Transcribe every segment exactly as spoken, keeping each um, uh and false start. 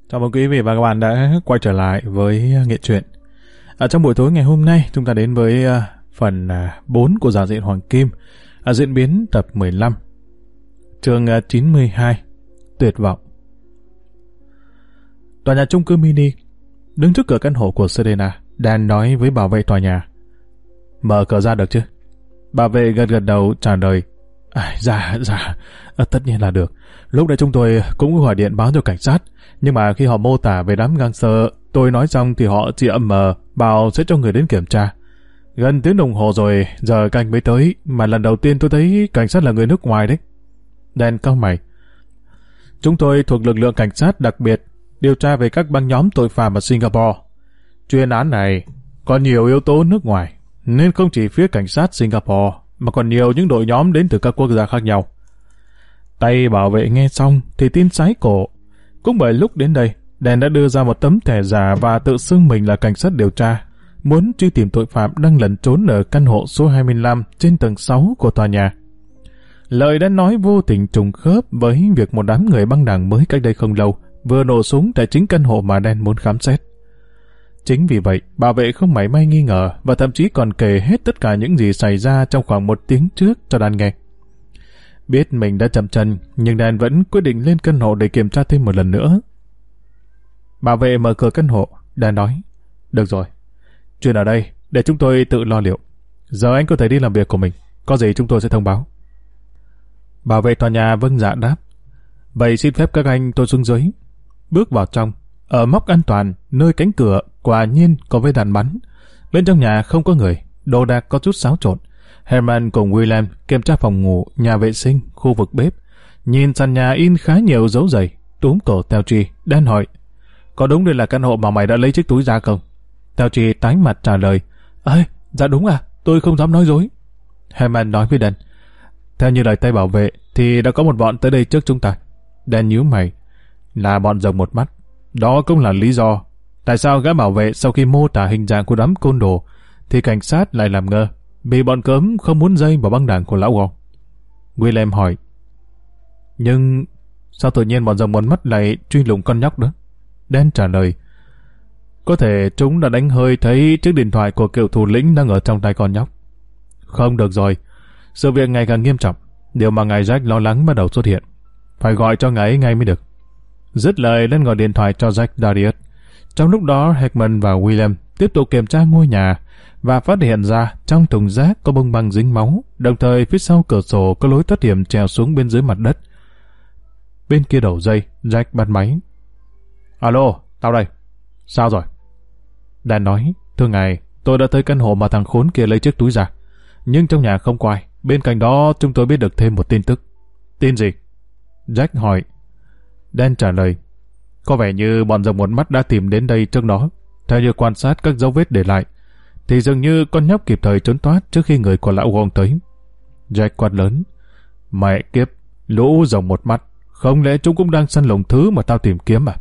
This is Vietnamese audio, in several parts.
Chào mừng quý vị và các bạn đã quay trở lại với Nghệ Truyện. Ở trong buổi tối ngày hôm nay, chúng ta đến với uh, phần uh, bốn của Giản Dị Hoàng Kim, uh, diễn biến tập mười lăm, chương uh, chín mươi hai, Tuyệt vọng. Tòa nhà chung cư mini, đứng trước cửa căn hộ của Serena, Dan nói với bảo vệ tòa nhà: "Mở cửa ra được chứ?" Bảo vệ gật gật đầu trả lời: À, dạ, dạ, à, tất nhiên là được. Lúc đấy chúng tôi cũng gọi điện báo cho cảnh sát, nhưng mà khi họ mô tả về đám gangster, tôi nói xong thì họ chỉ ậm mờ, bảo sẽ cho người đến kiểm tra. Gần tiếng đồng hồ rồi, giờ cảnh mới tới, mà lần đầu tiên tôi thấy cảnh sát là người nước ngoài đấy. Dan cau mày: Chúng tôi thuộc lực lượng cảnh sát đặc biệt, điều tra về các băng nhóm tội phạm ở Singapore. Chuyên án này có nhiều yếu tố nước ngoài, nên không chỉ phía cảnh sát Singapore, mà còn nhiều những đội nhóm đến từ các quốc gia khác nhau. Tay bảo vệ nghe xong thì tin sái cổ. Cũng bởi lúc đến đây, Dan đã đưa ra một tấm thẻ giả và tự xưng mình là cảnh sát điều tra, muốn truy tìm tội phạm đang lẩn trốn ở căn hộ số hai mươi lăm trên tầng sáu của tòa nhà. Lời đã nói vô tình trùng khớp với việc một đám người băng đảng mới cách đây không lâu vừa nổ súng tại chính căn hộ mà Dan muốn khám xét. Chính vì vậy, bảo vệ không mảy may nghi ngờ và thậm chí còn kể hết tất cả những gì xảy ra trong khoảng một tiếng trước cho Dan nghe. Biết mình đã chậm chân, nhưng Dan vẫn quyết định lên căn hộ để kiểm tra thêm một lần nữa. Bảo vệ mở cửa căn hộ, Dan nói: Được rồi, chuyện ở đây để chúng tôi tự lo liệu. Giờ anh có thể đi làm việc của mình, có gì chúng tôi sẽ thông báo. Bảo vệ tòa nhà vâng dạ đáp: Vậy xin phép các anh tôi xuống dưới. Bước vào trong, ở móc an toàn, nơi cánh cửa quả nhiên có vết đạn bắn. Bên trong nhà không có người, đồ đạc có chút xáo trộn. Herman cùng William kiểm tra phòng ngủ, nhà vệ sinh, khu vực bếp. Nhìn sàn nhà in khá nhiều dấu giày. Túm cổ Theo Chi, Dan hỏi: Có đúng đây là căn hộ mà mày đã lấy chiếc túi ra không? Theo Chi tái mặt trả lời: Ê, dạ đúng à, tôi không dám nói dối. Herman nói với Dan: Theo như lời tay bảo vệ thì đã có một bọn tới đây trước chúng ta. Dan nhíu mày: Là bọn rồng một mắt. Đó cũng là lý do tại sao gã bảo vệ sau khi mô tả hình dạng của đám côn đồ thì cảnh sát lại làm ngơ, vì bọn cớm không muốn dây vào băng đảng của lão Wong. William hỏi: Nhưng sao tự nhiên bọn rồng một mắt lại truy lùng con nhóc đó? Dan trả lời: Có thể chúng đã đánh hơi thấy chiếc điện thoại của cựu thủ lĩnh đang ở trong tay con nhóc. Không được rồi, sự việc ngày càng nghiêm trọng. Điều mà ngài Jack lo lắng bắt đầu xuất hiện. Phải gọi cho ngài ấy ngay mới được. Dứt lời, Dan gọi điện thoại cho Jack Darius. Trong lúc đó, Heckman và William tiếp tục kiểm tra ngôi nhà và phát hiện ra trong thùng rác có bông băng dính máu, đồng thời phía sau cửa sổ có lối thoát hiểm trèo xuống bên dưới mặt đất. Bên kia đầu dây, Jack bắt máy. Alo, tao đây. Sao rồi? Dan nói: Thưa ngài, tôi đã tới căn hộ mà thằng khốn kia lấy chiếc túi ra, nhưng trong nhà không có ai. Bên cạnh đó chúng tôi biết được thêm một tin tức. Tin gì? Jack hỏi. Dan trả lời: Có vẻ như bọn rồng một mắt đã tìm đến đây trước đó. Theo như quan sát các dấu vết để lại, thì dường như con nhóc kịp thời trốn thoát trước khi người của lão Wong tới. Jack quát lớn: Mẹ kiếp, lũ rồng một mắt, không lẽ chúng cũng đang săn lùng thứ mà tao tìm kiếm à?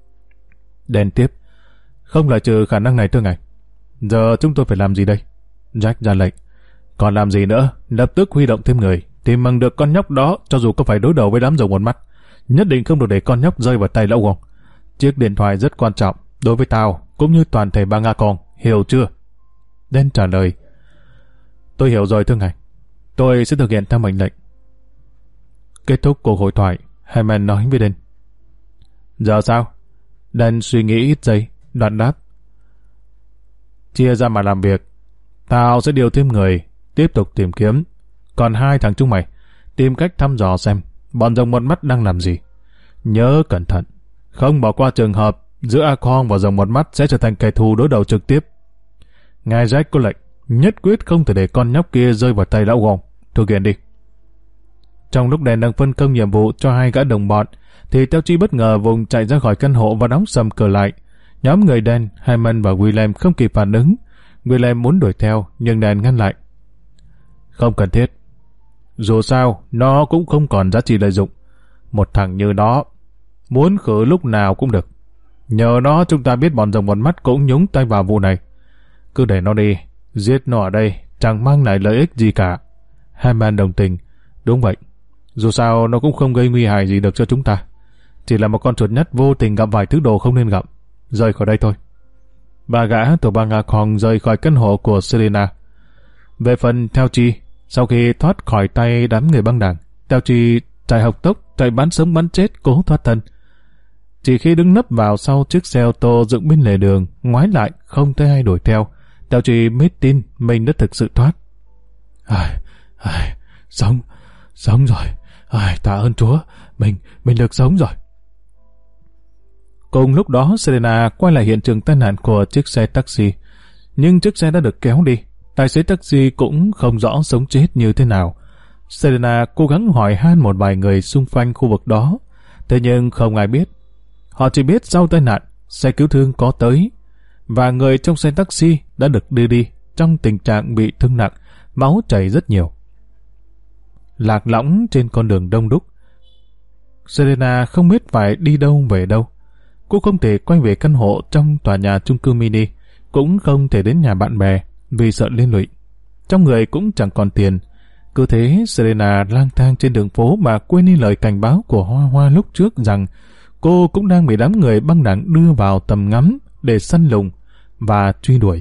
Dan tiếp: Không loại trừ khả năng này thưa ngài. Giờ chúng tôi phải làm gì đây? Jack ra lệnh: Còn làm gì nữa, lập tức huy động thêm người, tìm bằng được con nhóc đó, cho dù có phải đối đầu với đám rồng một mắt. Nhất định không được để con nhóc rơi vào tay lão Wong. Chiếc điện thoại rất quan trọng đối với tao cũng như toàn thể bang Nga Con, hiểu chưa? Dan trả lời: Tôi hiểu rồi thưa ngài. Tôi sẽ thực hiện theo mệnh lệnh. Kết thúc cuộc hội thoại, Herman nói với Dan: Giờ sao? Dan suy nghĩ ít giây, đoạn đáp: Chia ra mà làm việc. Tao sẽ điều thêm người tiếp tục tìm kiếm. Còn hai thằng chúng mày tìm cách thăm dò xem bọn rồng một mắt đang làm gì. Nhớ cẩn thận, không bỏ qua trường hợp giữa A Kong và rồng một mắt sẽ trở thành kẻ thù đối đầu trực tiếp. Ngài Jack có lệnh nhất quyết không thể để con nhóc kia rơi vào tay lão Wong. Thực hiện đi. Trong lúc Dan đang phân công nhiệm vụ cho hai gã đồng bọn, thì Theo Chi bất ngờ vùng chạy ra khỏi căn hộ và đóng sầm cửa lại. Nhóm người Dan, Hyman và William không kịp phản ứng. William muốn đuổi theo, nhưng Dan ngăn lại: Không cần thiết. Dù sao, nó cũng không còn giá trị lợi dụng. Một thằng như nó, muốn khử lúc nào cũng được. Nhờ nó chúng ta biết bọn rồng một mắt cũng nhúng tay vào vụ này. Cứ để nó đi, giết nó ở đây chẳng mang lại lợi ích gì cả. Hammond đồng tình: Đúng vậy. Dù sao nó cũng không gây nguy hại gì được cho chúng ta. Chỉ là một con chuột nhắt vô tình gặp vài thứ đồ không nên gặp. Rời khỏi đây thôi. Bà gã tổ bà Nga Khong rời khỏi căn hộ của Serena. Về phần Theo Chi, sau khi thoát khỏi tay đám người băng đảng, Theo Chi chạy học tốc, chạy bắn sống bắn chết, cố thoát thân. Chỉ khi đứng nấp vào sau chiếc xe ô tô dựng bên lề đường, ngoái lại không thấy ai đuổi theo, Theo Chi mới tin mình đã thực sự thoát. Ai, ai, sống, sống rồi. Ai, tạ ơn Chúa, mình, mình được sống rồi. Cùng lúc đó, Serena quay lại hiện trường tai nạn của chiếc xe taxi. Nhưng chiếc xe đã được kéo đi. Tài xế taxi cũng không rõ sống chết như thế nào. Serena cố gắng hỏi han một vài người xung quanh khu vực đó. Thế nhưng không ai biết. Họ chỉ biết sau tai nạn, xe cứu thương có tới. Và người trong xe taxi đã được đưa đi trong tình trạng bị thương nặng, máu chảy rất nhiều. Lạc lõng trên con đường đông đúc. Serena không biết phải đi đâu về đâu. Cô không thể quay về căn hộ trong tòa nhà chung cư mini, cũng không thể đến nhà bạn bè vì sợ liên lụy. Trong người cũng chẳng còn tiền. Cứ thế Serena lang thang trên đường phố mà quên đi lời cảnh báo của Hoa Hoa lúc trước rằng cô cũng đang bị đám người băng đảng đưa vào tầm ngắm để săn lùng và truy đuổi.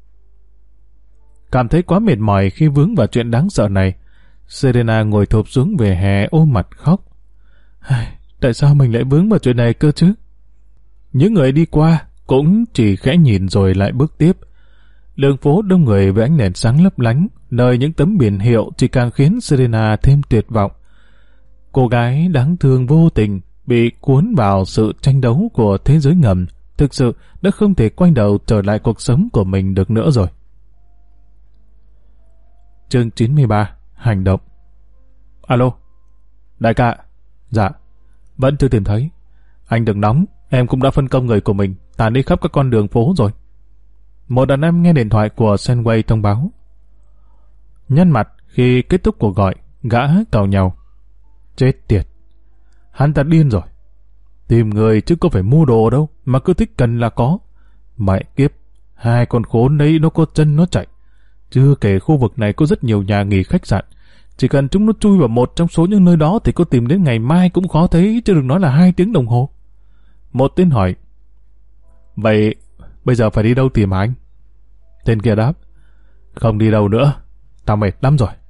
Cảm thấy quá mệt mỏi khi vướng vào chuyện đáng sợ này, Serena ngồi thụp xuống về hè ôm mặt khóc. Tại sao mình lại vướng vào chuyện này cơ chứ? Những người đi qua cũng chỉ khẽ nhìn rồi lại bước tiếp. Đường phố đông người với ánh đèn sáng lấp lánh, nơi những tấm biển hiệu chỉ càng khiến Serena thêm tuyệt vọng. Cô gái đáng thương vô tình bị cuốn vào sự tranh đấu của thế giới ngầm, thực sự đã không thể quay đầu trở lại cuộc sống của mình được nữa rồi. Chương chín mươi ba. Hành động. Alo, đại ca. Dạ, vẫn chưa tìm thấy. Anh đừng nóng, em cũng đã phân công người của mình tản đi khắp các con đường phố rồi. Một đàn em nghe điện thoại của Senway thông báo. Nhăn mặt khi kết thúc cuộc gọi, gã càu nhau. Chết tiệt, hắn ta điên rồi. Tìm người chứ có phải mua đồ đâu, mà cứ thích cần là có. Mẹ kiếp, hai con khốn đấy nó có chân nó chạy. Chưa kể khu vực này có rất nhiều nhà nghỉ khách sạn. Chỉ cần chúng nó chui vào một trong số những nơi đó thì có tìm đến ngày mai cũng khó thấy, chứ đừng nói là hai tiếng đồng hồ. Một tên hỏi. Vậy bây giờ phải đi đâu tìm anh? Tên kia đáp. Không đi đâu nữa, tao mệt lắm rồi.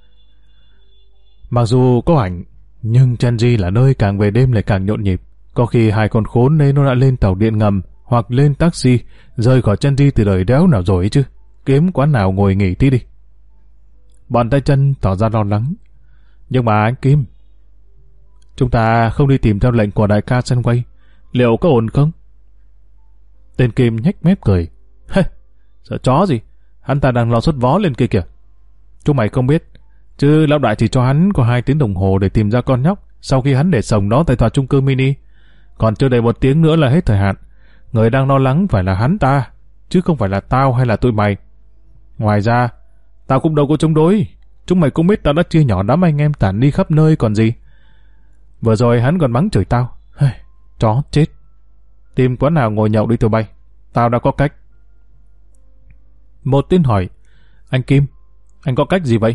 Mặc dù có ảnh, nhưng Changi là nơi càng về đêm lại càng nhộn nhịp. Có khi hai con khốn nên nó đã lên tàu điện ngầm hoặc lên taxi rời khỏi Changi từ đời đéo nào rồi ấy chứ. Kiếm quán nào ngồi nghỉ tí đi. Bọn tay chân tỏ ra lo lắng. Nhưng mà anh Kim, chúng ta không đi tìm theo lệnh của đại ca Senway, liệu có ổn không? Tên Kim nhếch mép cười. Hê, sợ chó gì, hắn ta đang lo sốt vó lên kia kìa. Chúng mày không biết, chứ lão đại chỉ cho hắn có hai tiếng đồng hồ để tìm ra con nhóc sau khi hắn để sồng đó tại tòa chung cư mini. Còn chưa đầy một tiếng nữa là hết thời hạn. Người đang lo lắng phải là hắn ta, chứ không phải là tao hay là tụi mày. Ngoài ra, tao cũng đâu có chống đối. Chúng mày cũng biết tao đã chia nhỏ đám anh em tản đi khắp nơi còn gì. Vừa rồi hắn còn mắng chửi tao. Hey, chó chết. Tìm quán nào ngồi nhậu đi tụi bay. Tao đã có cách. Một tên hỏi. Anh Kim, anh có cách gì vậy?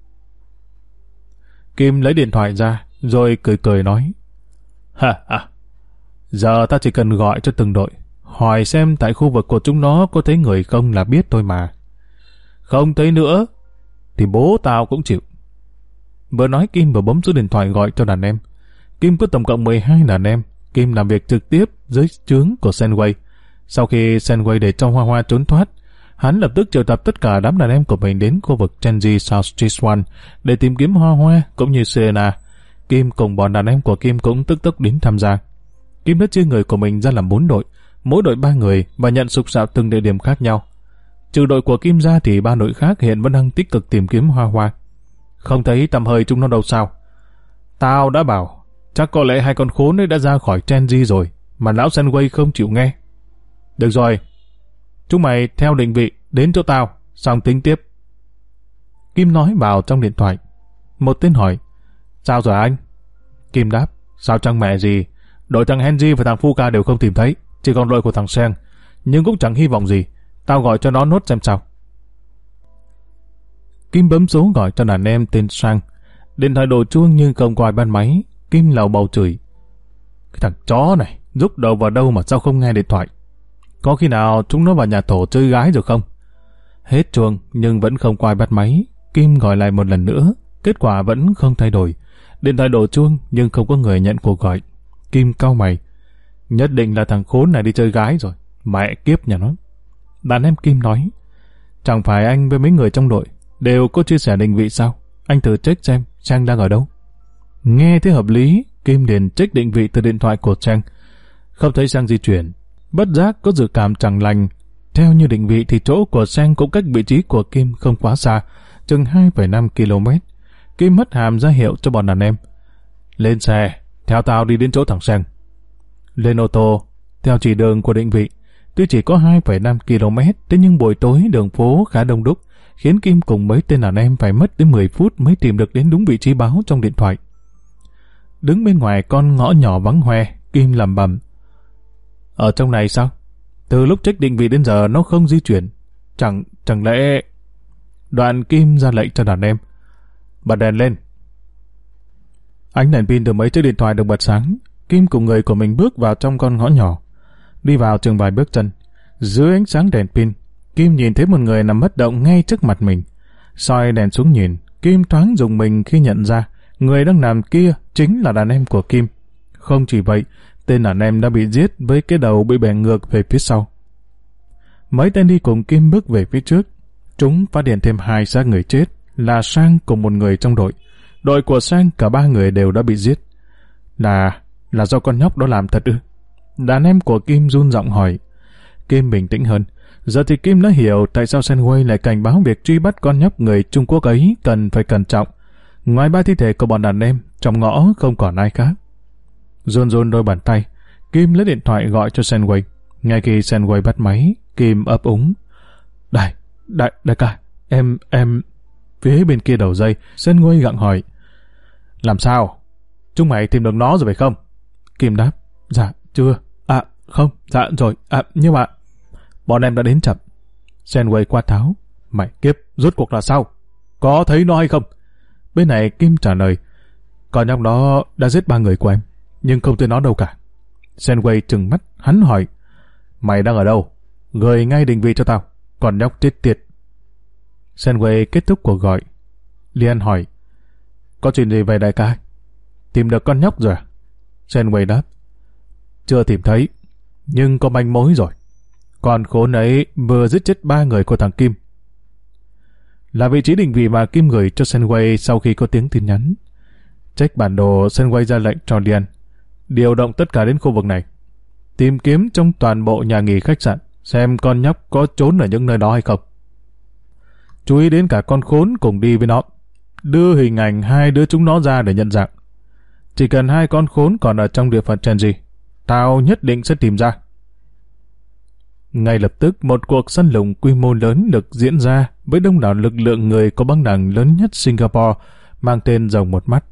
Kim lấy điện thoại ra, rồi cười cười nói. Ha ha. Giờ ta chỉ cần gọi cho từng đội, hỏi xem tại khu vực của chúng nó có thấy người không là biết thôi mà. Không thấy nữa thì bố tao cũng chịu. Vừa nói Kim vừa bấm số điện thoại gọi cho đàn em. Kim có tổng cộng mười hai đàn em. Kim làm việc trực tiếp dưới trướng của Senway. Sau khi Senway để cho Hoa Hoa trốn thoát, hắn lập tức triệu tập tất cả đám đàn em của mình đến khu vực Changi South Street One để tìm kiếm Hoa Hoa cũng như Serena. Kim cùng bọn đàn em của Kim cũng tức tốc đến tham gia. Kim đã chia người của mình ra làm bốn đội, mỗi đội ba người và nhận sục sạo từng địa điểm khác nhau. Trừ đội của Kim ra thì ba đội khác hiện vẫn đang tích cực tìm kiếm Hoa Hoa. Không thấy tầm hơi chúng nó đâu sao? Tao đã bảo, chắc có lẽ hai con khốn ấy đã ra khỏi Changi rồi, mà lão Senway không chịu nghe. Được rồi, chúng mày theo định vị đến chỗ tao, xong tính tiếp. Kim nói vào trong điện thoại. Một tên hỏi, sao rồi anh? Kim đáp, sao chẳng mẹ gì, đội thằng Henry và thằng Fuka đều không tìm thấy, chỉ còn đội của thằng Sen, nhưng cũng chẳng hy vọng gì. Tao gọi cho nó nốt xem sao. Kim bấm số gọi cho đàn em tên Sang. Điện thoại đổ chuông nhưng không có ai bắt máy. Kim lầu bầu chửi. Cái thằng chó này, rúc đầu vào đâu mà sao không nghe điện thoại? Có khi nào chúng nó vào nhà Thổ chơi gái rồi không? Hết chuông nhưng vẫn không có ai bắt máy. Kim gọi lại một lần nữa, kết quả vẫn không thay đổi. Điện thoại đổ chuông nhưng không có người nhận cuộc gọi. Kim cau mày. Nhất định là thằng khốn này đi chơi gái rồi. Mẹ kiếp nhà nó. Đàn em Kim nói, chẳng phải anh với mấy người trong đội đều có chia sẻ định vị sao? Anh thử check xem Trang đang ở đâu. Nghe thấy hợp lý, Kim liền check định vị từ điện thoại của Trang. Không thấy Trang di chuyển. Bất giác có dự cảm chẳng lành. Theo như định vị thì chỗ của Trang cũng cách vị trí của Kim không quá xa, chừng hai phẩy năm ki lô mét. Kim mất hàm ra hiệu cho bọn đàn em. Lên xe, theo tao đi đến chỗ thằng Trang. Lên ô tô, theo chỉ đường của định vị. Tuy chỉ có hai phẩy năm ki lô mét, thế nhưng buổi tối đường phố khá đông đúc, khiến Kim cùng mấy tên đàn em phải mất đến mười phút mới tìm được đến đúng vị trí báo trong điện thoại. Đứng bên ngoài con ngõ nhỏ vắng hoe, Kim lẩm bẩm. Ở trong này sao? Từ lúc check định vị đến giờ nó không di chuyển. Chẳng, chẳng lẽ... Đoạn Kim ra lệnh cho đàn em. Bật đèn lên. Ánh đèn pin từ mấy chiếc điện thoại được bật sáng. Kim cùng người của mình bước vào trong con ngõ nhỏ. Đi vào chừng vài bước chân. Dưới ánh sáng đèn pin, Kim nhìn thấy một người nằm bất động ngay trước mặt mình. Soi đèn xuống nhìn, Kim thoáng rùng mình khi nhận ra người đang nằm kia chính là đàn em của Kim. Không chỉ vậy, tên đàn em đã bị giết với cái đầu bị bẻ ngược về phía sau. Mấy tên đi cùng Kim bước về phía trước. Chúng phát hiện thêm hai xác người chết là Sang cùng một người trong đội. Đội của Sang cả ba người đều đã bị giết. Là... là do con nhóc đó làm thật ư? Đàn em của Kim run giọng hỏi. Kim bình tĩnh hơn. Giờ thì Kim đã hiểu tại sao Senway lại cảnh báo việc truy bắt con nhóc người Trung Quốc ấy cần phải cẩn trọng. Ngoài ba thi thể của bọn đàn em, trong ngõ không còn ai khác. Run run đôi bàn tay, Kim lấy điện thoại gọi cho Senway. Ngay khi Senway bắt máy, Kim ấp úng. Đại, đại, đại ca, em, em... Phía bên kia đầu dây, Senway gặng hỏi. Làm sao? Chúng mày tìm được nó rồi phải không? Kim đáp. Dạ, chưa. À, không, dạ rồi. À, nhưng mà... Bọn em đã đến chậm. Senway quát tháo. Mày kiếp, rốt cuộc là sao? Có thấy nó hay không? Bên này Kim trả lời. Con nhóc đó đã giết ba người của em, nhưng không thấy nó đâu cả. Senway trừng mắt, hắn hỏi. Mày đang ở đâu? Gửi ngay định vị cho tao. Còn nhóc chết tiệt. Senway kết thúc cuộc gọi. Lian hỏi. Có chuyện gì về đại ca? Tìm được con nhóc rồi à? Senway đáp. Chưa tìm thấy, nhưng có manh mối rồi. Con khốn ấy vừa giết chết ba người của thằng Kim. Là vị trí định vị mà Kim gửi cho Senway sau khi có tiếng tin nhắn. Check bản đồ, Senway ra lệnh cho Lian điều động tất cả đến khu vực này, tìm kiếm trong toàn bộ nhà nghỉ khách sạn, xem con nhóc có trốn ở những nơi đó hay không. Chú ý đến cả con khốn cùng đi với nó. Đưa hình ảnh hai đứa chúng nó ra để nhận dạng. Chỉ cần hai con khốn còn ở trong địa phận Chenji, tao nhất định sẽ tìm ra. Ngay lập tức một cuộc săn lùng quy mô lớn được diễn ra với đông đảo lực lượng người có băng đảng lớn nhất Singapore mang tên Rồng Một Mắt.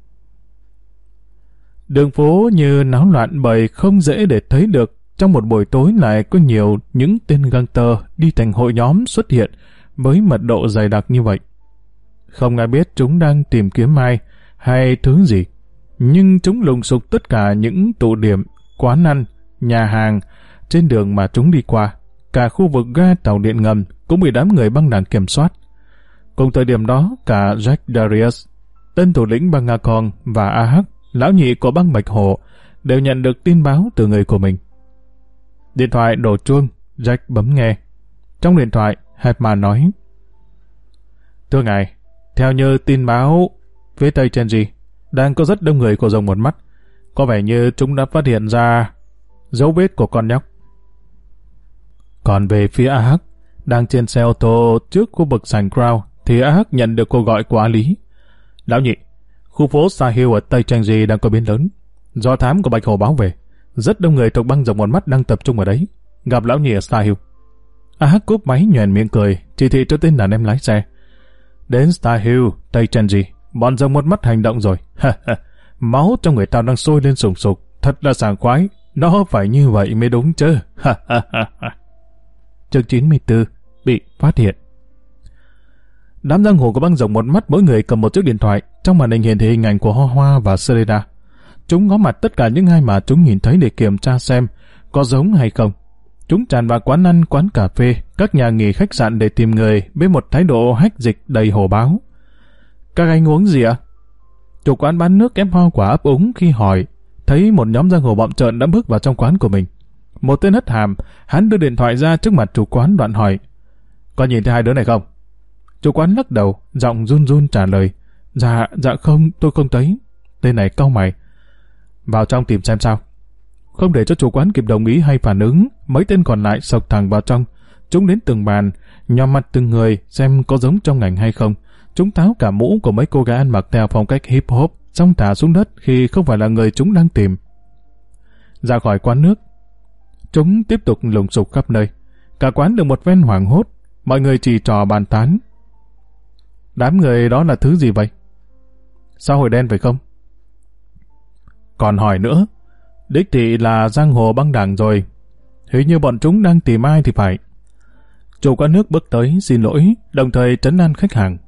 Đường phố như náo loạn bởi không dễ để thấy được trong một buổi tối lại có nhiều những tên gangster đi thành hội nhóm xuất hiện với mật độ dày đặc như vậy. Không ai biết chúng đang tìm kiếm ai hay thứ gì, nhưng chúng lùng sục tất cả những tụ điểm, quán ăn, nhà hàng trên đường mà chúng đi qua. Cả khu vực ga tàu điện ngầm cũng bị đám người băng đảng kiểm soát. Cùng thời điểm đó, cả Jack Darius, tên thủ lĩnh băng Nga Kong, và a hát, lão nhị của băng Bạch Hổ, đều nhận được tin báo từ người của mình. Điện thoại đổ chuông, Jack bấm nghe. Trong điện thoại, Hepman nói: Thưa ngài, theo như tin báo, phía tây Chenji đang có rất đông người của Rồng Một Mắt. Có vẻ như chúng đã phát hiện ra dấu vết của con nhóc. Còn về phía a hát, đang trên xe ô tô trước khu vực sảnh Crown, thì a hát nhận được cuộc gọi của A Lý. Lão nhị, khu phố Sahil ở tây Chenji đang có biến lớn. Do thám của Bạch Hổ báo về, rất đông người thuộc băng Rồng Một Mắt đang tập trung ở đấy. Gặp lão nhị ở Sahil. a hát cúp máy nhoẻn miệng cười, chỉ thị cho tên đàn em lái xe. Đến Sahil, tây Chenji, bọn Rồng Một Mắt hành động rồi. Máu trong người tao đang sôi lên sùng sục, thật là sảng khoái. Nó phải như vậy mới đúng chứ. Chương chín mươi tư, bị phát hiện. Đám giang hồ của băng Rồng Một Mắt mỗi người cầm một chiếc điện thoại, trong màn hình hiển thị hình ảnh của Hoa Hoa và Serena. chúng ngó mặt tất cả những ai mà chúng nhìn thấy để kiểm tra xem có giống hay không. Chúng tràn vào quán ăn, quán cà phê, các nhà nghỉ khách sạn để tìm người với một thái độ hách dịch đầy hổ báo. Các anh uống gì ạ? Chủ quán bán nước ép hoa quả ấp úng khi hỏi, thấy một nhóm giang hồ bậm trợn đã bước vào trong quán của mình. Một tên hất hàm, hắn đưa điện thoại ra trước mặt chủ quán đoạn hỏi, có nhìn thấy hai đứa này không? Chủ quán lắc đầu, giọng run run trả lời, dạ, dạ không, tôi không thấy. Tên này cau mày, vào trong tìm xem sao. Không để cho chủ quán kịp đồng ý hay phản ứng, mấy tên còn lại xộc thẳng vào trong. Chúng đến từng bàn, nhòm mặt từng người xem có giống trong ngành hay không. Chúng tháo cả mũ của mấy cô gái ăn mặc theo phong cách hip hop, xong thả xuống đất khi không phải là người chúng đang tìm. Ra khỏi quán nước, chúng tiếp tục lùng sục khắp nơi. Cả quán được một ven hoảng hốt, mọi người chỉ trò bàn tán. Đám người đó là thứ gì vậy? Xã hội đen phải không? Còn hỏi nữa, đích thị là giang hồ băng đảng rồi. Hình như bọn chúng đang tìm ai thì phải. Chủ quán nước bước tới xin lỗi, đồng thời trấn an khách hàng.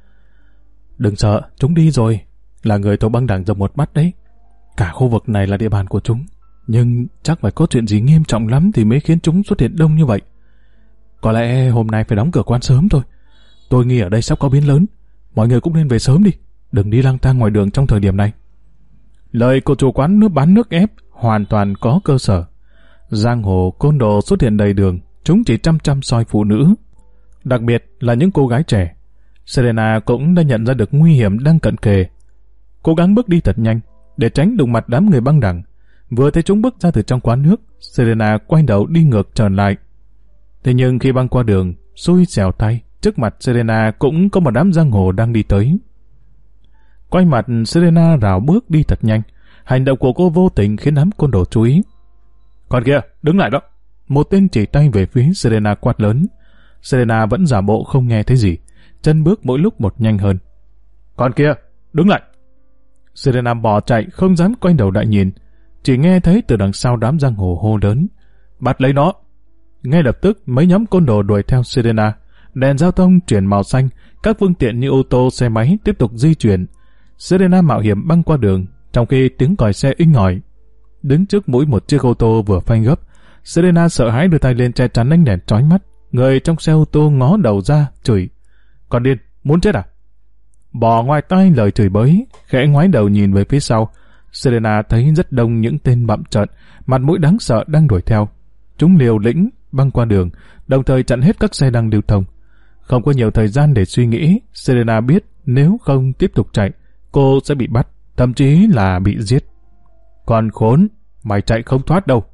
Đừng sợ, chúng đi rồi. Là người tổ băng đảng dòng một mắt đấy. Cả khu vực này là địa bàn của chúng. Nhưng chắc phải có chuyện gì nghiêm trọng lắm thì mới khiến chúng xuất hiện đông như vậy. Có lẽ hôm nay phải đóng cửa quán sớm thôi. Tôi nghĩ ở đây sắp có biến lớn. Mọi người cũng nên về sớm đi. Đừng đi lang thang ngoài đường trong thời điểm này. Lời của chủ quán nước bán nước ép hoàn toàn có cơ sở. Giang hồ côn đồ xuất hiện đầy đường. Chúng chỉ chăm chăm soi phụ nữ. Đặc biệt là những cô gái trẻ. Serena cũng đã nhận ra được nguy hiểm đang cận kề. Cố gắng bước đi thật nhanh để tránh đụng mặt đám người băng đảng. Vừa thấy chúng bước ra từ trong quán nước, Serena quay đầu đi ngược trở lại. Thế nhưng khi băng qua đường, xui xẻo tay, trước mặt Serena cũng có một đám giang hồ đang đi tới. Quay mặt, Serena rảo bước đi thật nhanh. Hành động của cô vô tình khiến đám côn đồ chú ý. Con kia, đứng lại đó. Một tên chỉ tay về phía Serena quát lớn. Serena vẫn giả bộ không nghe thấy gì, chân bước mỗi lúc một nhanh hơn. Con kia, đứng lại. Serena bỏ chạy, không dám quay đầu lại nhìn. Chỉ nghe thấy từ đằng sau đám giang hồ hô lớn, bắt lấy nó. Ngay lập tức mấy nhóm côn đồ đuổi theo Serena. Đèn giao thông chuyển màu xanh, các phương tiện như ô tô, xe máy tiếp tục di chuyển. Serena mạo hiểm băng qua đường, trong khi tiếng còi xe inh ỏi. Đứng trước mũi một chiếc ô tô vừa phanh gấp, Serena sợ hãi đưa tay lên che chắn ánh đèn chói mắt. Người trong xe ô tô ngó đầu ra, chửi, con điên, muốn chết à? Bỏ ngoài tai lời chửi bới, khẽ ngoái đầu nhìn về phía sau. Serena thấy rất đông những tên bặm trợn, mặt mũi đáng sợ đang đuổi theo. Chúng liều lĩnh băng qua đường, đồng thời chặn hết các xe đang lưu thông. Không có nhiều thời gian để suy nghĩ, Serena biết nếu không tiếp tục chạy, cô sẽ bị bắt, thậm chí là bị giết. Còn khốn, mày chạy không thoát đâu.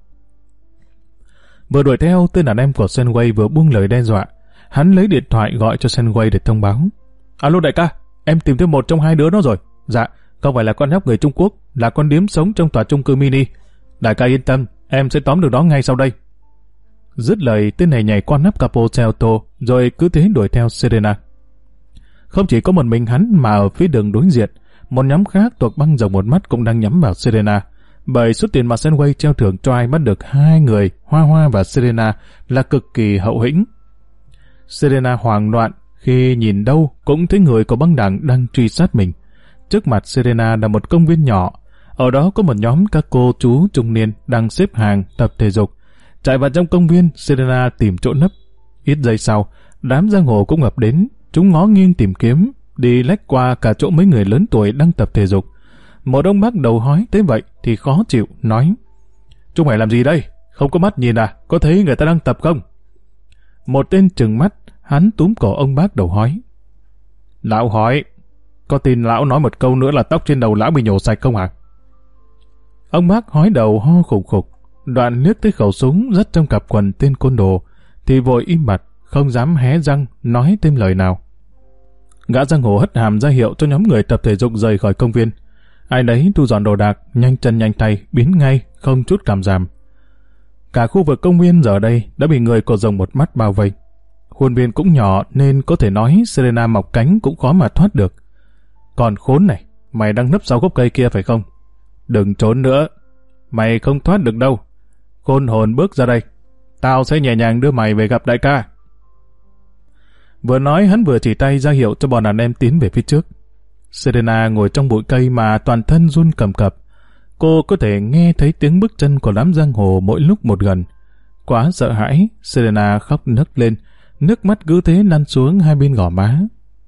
Vừa đuổi theo, tên đàn em của Senway vừa buông lời đe dọa. Hắn lấy điện thoại gọi cho Senway để thông báo. Alo đại ca, em tìm thấy một trong hai đứa đó rồi. Dạ, không phải là con nhóc người Trung Quốc, là con điếm sống trong tòa chung cư mini. Đại ca yên tâm, em sẽ tóm được đó ngay sau đây. Dứt lời, tên này nhảy qua nắp capo xe ô tô, rồi cứ thế đuổi theo Serena. Không chỉ có một mình hắn mà ở phía đường đối diện, một nhóm khác thuộc băng rồng một mắt cũng đang nhắm vào Serena. Bởi số tiền mà Senway treo thưởng cho ai bắt được hai người, Hoa Hoa và Serena, là cực kỳ hậu hĩnh. Serena hoảng loạn khi nhìn đâu cũng thấy người của băng đảng đang truy sát mình. Trước mặt Serena là một công viên nhỏ, ở đó có một nhóm các cô chú trung niên đang xếp hàng tập thể dục. Chạy vào trong công viên, Serena tìm chỗ nấp. Ít giây sau, đám giang hồ cũng ập đến, chúng ngó nghiêng tìm kiếm, đi lách qua cả chỗ mấy người lớn tuổi đang tập thể dục. Một ông bác đầu hói thế vậy thì khó chịu, nói, chúng mày làm gì đây? Không có mắt nhìn à? Có thấy người ta đang tập không? Một tên trừng mắt, hắn túm cổ ông bác đầu hói. Lão hói, có tin lão nói một câu nữa là tóc trên đầu lão bị nhổ sạch không hả? Ông bác hói đầu ho khủng khục, đoạn liếc tới khẩu súng rất trong cặp quần tên côn đồ, thì vội im bặt, không dám hé răng nói thêm lời nào. Gã giang hồ hất hàm ra hiệu cho nhóm người tập thể dục rời khỏi công viên. Ai nấy thu dọn đồ đạc, nhanh chân nhanh tay, biến ngay, không chút cảm giảm. Cả khu vực công viên giờ đây đã bị người của rồng một mắt bao vây. Khuôn viên cũng nhỏ nên có thể nói Serena mọc cánh cũng khó mà thoát được. Còn khốn này, mày đang nấp sau gốc cây kia phải không? Đừng trốn nữa, mày không thoát được đâu. Khôn hồn bước ra đây, tao sẽ nhẹ nhàng đưa mày về gặp đại ca. Vừa nói hắn vừa chỉ tay ra hiệu cho bọn đàn em tiến về phía trước. Serena ngồi trong bụi cây mà toàn thân run cầm cập. Cô có thể nghe thấy tiếng bước chân của đám giang hồ mỗi lúc một gần. Quá sợ hãi, Serena khóc nấc lên, nước mắt cứ thế lăn xuống hai bên gò má.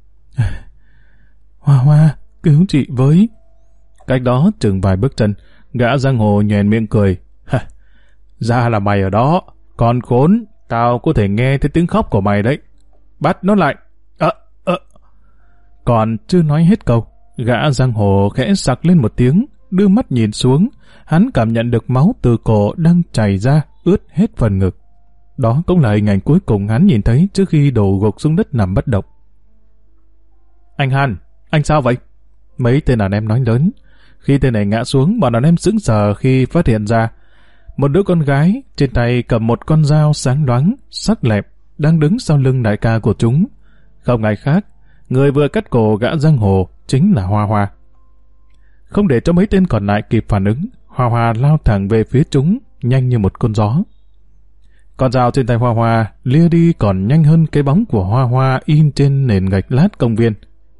Hoa Hoa, cứu chị với. Cách đó chừng vài bước chân, gã giang hồ nhoẻn miệng cười. Ra là mày ở đó, còn khốn, tao có thể nghe thấy tiếng khóc của mày đấy. Bắt nó lại. Ờ, ờ. Còn chưa nói hết câu, gã giang hồ khẽ sặc lên một tiếng, đưa mắt nhìn xuống, hắn cảm nhận được máu từ cổ đang chảy ra, ướt hết phần ngực. Đó cũng là hình ảnh cuối cùng hắn nhìn thấy trước khi đổ gục xuống đất nằm bất động. Anh Han, anh sao vậy? Mấy tên đàn em nói lớn. Khi tên này ngã xuống, bọn đàn em sững sờ khi phát hiện ra một đứa con gái trên tay cầm một con dao sáng loáng, sắc lẹm, đang đứng sau lưng đại ca của chúng. Không ai khác, người vừa cắt cổ gã giang hồ chính là Hoa Hoa. Không để cho mấy tên còn lại kịp phản ứng, Hoa Hoa lao thẳng về phía chúng, nhanh như một con gió. Con dao trên tay Hoa Hoa lia đi còn nhanh hơn cái bóng của Hoa Hoa in trên nền gạch lát công viên.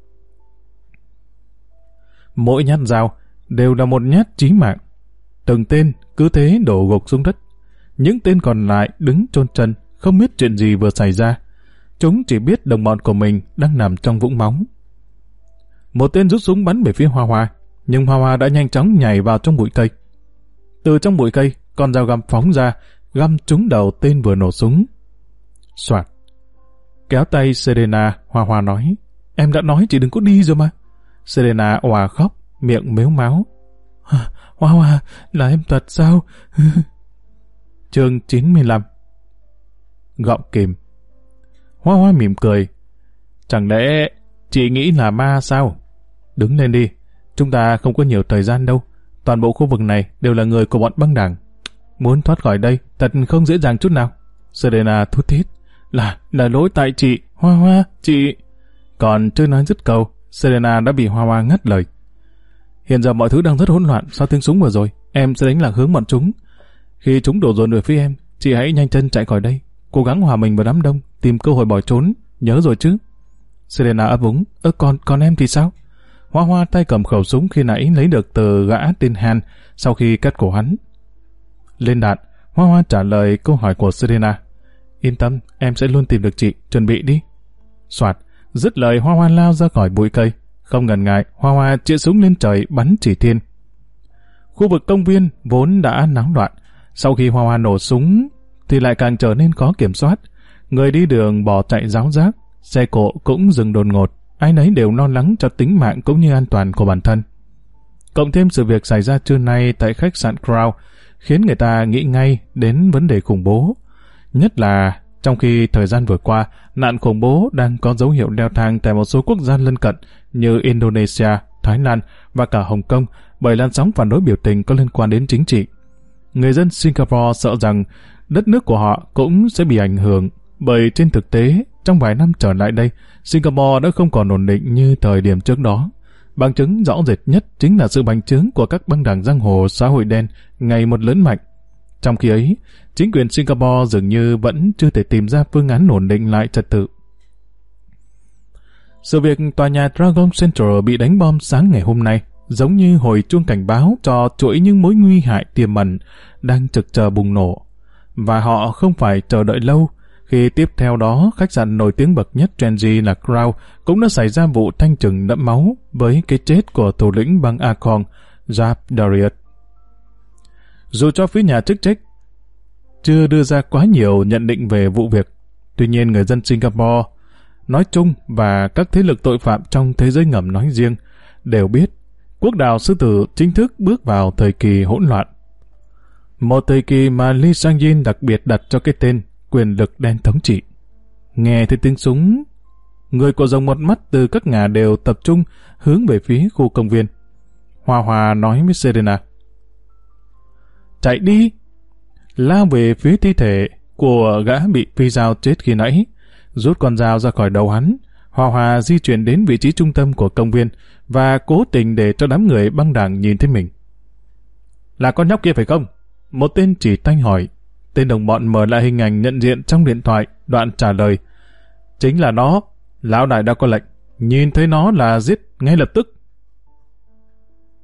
Mỗi nhát dao đều là một nhát chí mạng. Từng tên cứ thế đổ gục xuống đất. Những tên còn lại đứng chôn chân, không biết chuyện gì vừa xảy ra. Chúng chỉ biết đồng bọn của mình đang nằm trong vũng máu. Một tên rút súng bắn về phía Hoa Hoa, nhưng Hoa Hoa đã nhanh chóng nhảy vào trong bụi cây. Từ trong bụi cây, con dao găm phóng ra, găm trúng đầu tên vừa nổ súng. Soạt. Kéo tay Serena, Hoa Hoa nói, em đã nói chị đừng có đi rồi mà. Serena òa khóc, miệng mếu máo. Hoa Hoa, là em thật sao? Chương chín mươi lăm. Gọng kìm. Hoa Hoa mỉm cười. Chẳng lẽ chị nghĩ là ma sao? Đứng lên đi, chúng ta không có nhiều thời gian đâu. Toàn bộ khu vực này đều là người của bọn băng đảng. Muốn thoát khỏi đây thật không dễ dàng chút nào. Serena thút thít. Là, là lỗi tại chị, Hoa Hoa, chị... Còn chưa nói dứt câu, Serena đã bị Hoa Hoa ngắt lời. Hiện giờ mọi thứ đang rất hỗn loạn sau tiếng súng vừa rồi. Em sẽ đánh lạc hướng bọn chúng. Khi chúng đổ dồn về phía em, chị hãy nhanh chân chạy khỏi đây, cố gắng hòa mình vào đám đông, tìm cơ hội bỏ trốn. Nhớ rồi chứ? Serena ấp úng. Ơ còn, còn em thì sao? Hoa Hoa tay cầm khẩu súng khi nãy lấy được từ gã tên Han sau khi cắt cổ hắn. Lên đạn, Hoa Hoa trả lời câu hỏi của Serena. Yên tâm, em sẽ luôn tìm được chị, chuẩn bị đi. Soạt, dứt lời Hoa Hoa lao ra khỏi bụi cây. Không ngần ngại, Hoa Hoa chĩa súng lên trời bắn chỉ thiên. Khu vực công viên vốn đã náo loạn, sau khi Hoa Hoa nổ súng thì lại càng trở nên khó kiểm soát. Người đi đường bỏ chạy ráo rác, xe cộ cũng dừng đột ngột, ai nấy đều lo lắng cho tính mạng cũng như an toàn của bản thân. Cộng thêm sự việc xảy ra trưa nay tại khách sạn Crown khiến người ta nghĩ ngay đến vấn đề khủng bố. Nhất là trong khi thời gian vừa qua, nạn khủng bố đang có dấu hiệu leo thang tại một số quốc gia lân cận như Indonesia, Thái Lan và cả Hồng Kông bởi làn sóng phản đối biểu tình có liên quan đến chính trị. Người dân Singapore sợ rằng đất nước của họ cũng sẽ bị ảnh hưởng bởi trên thực tế, trong vài năm trở lại đây, Singapore đã không còn ổn định như thời điểm trước đó. Bằng chứng rõ rệt nhất chính là sự bành trướng của các băng đảng giang hồ xã hội đen ngày một lớn mạnh. Trong khi ấy, chính quyền Singapore dường như vẫn chưa thể tìm ra phương án ổn định lại trật tự. Sự việc tòa nhà Dragon Central bị đánh bom sáng ngày hôm nay giống như hồi chuông cảnh báo cho chuỗi những mối nguy hại tiềm ẩn đang trực chờ bùng nổ. Và họ không phải chờ đợi lâu, khi tiếp theo đó khách sạn nổi tiếng bậc nhất Genji là Crown cũng đã xảy ra vụ thanh trừng đẫm máu với cái chết của thủ lĩnh bang Akon, Jab Darius. Dù cho phía nhà chức trách chưa đưa ra quá nhiều nhận định về vụ việc, tuy nhiên người dân Singapore nói chung và các thế lực tội phạm trong thế giới ngầm nói riêng đều biết quốc đảo sư tử chính thức bước vào thời kỳ hỗn loạn. Một thời kỳ mà Lee Sang-yin đặc biệt đặt cho cái tên quyền lực đen thống trị. Nghe thấy tiếng súng, người của dòng một mắt từ các ngả đều tập trung hướng về phía khu công viên. Hoa Hoa nói với Serena. Chạy đi! Lao về phía thi thể của gã bị phi dao chết khi nãy, rút con dao ra khỏi đầu hắn. Hoa Hoa di chuyển đến vị trí trung tâm của công viên và cố tình để cho đám người băng đảng nhìn thấy mình. Là con nhóc kia phải không? Một tên chỉ tay hỏi. Tên đồng bọn mở lại hình ảnh nhận diện trong điện thoại, đoạn trả lời. Chính là nó, lão đại đã có lệnh, nhìn thấy nó là giết ngay lập tức.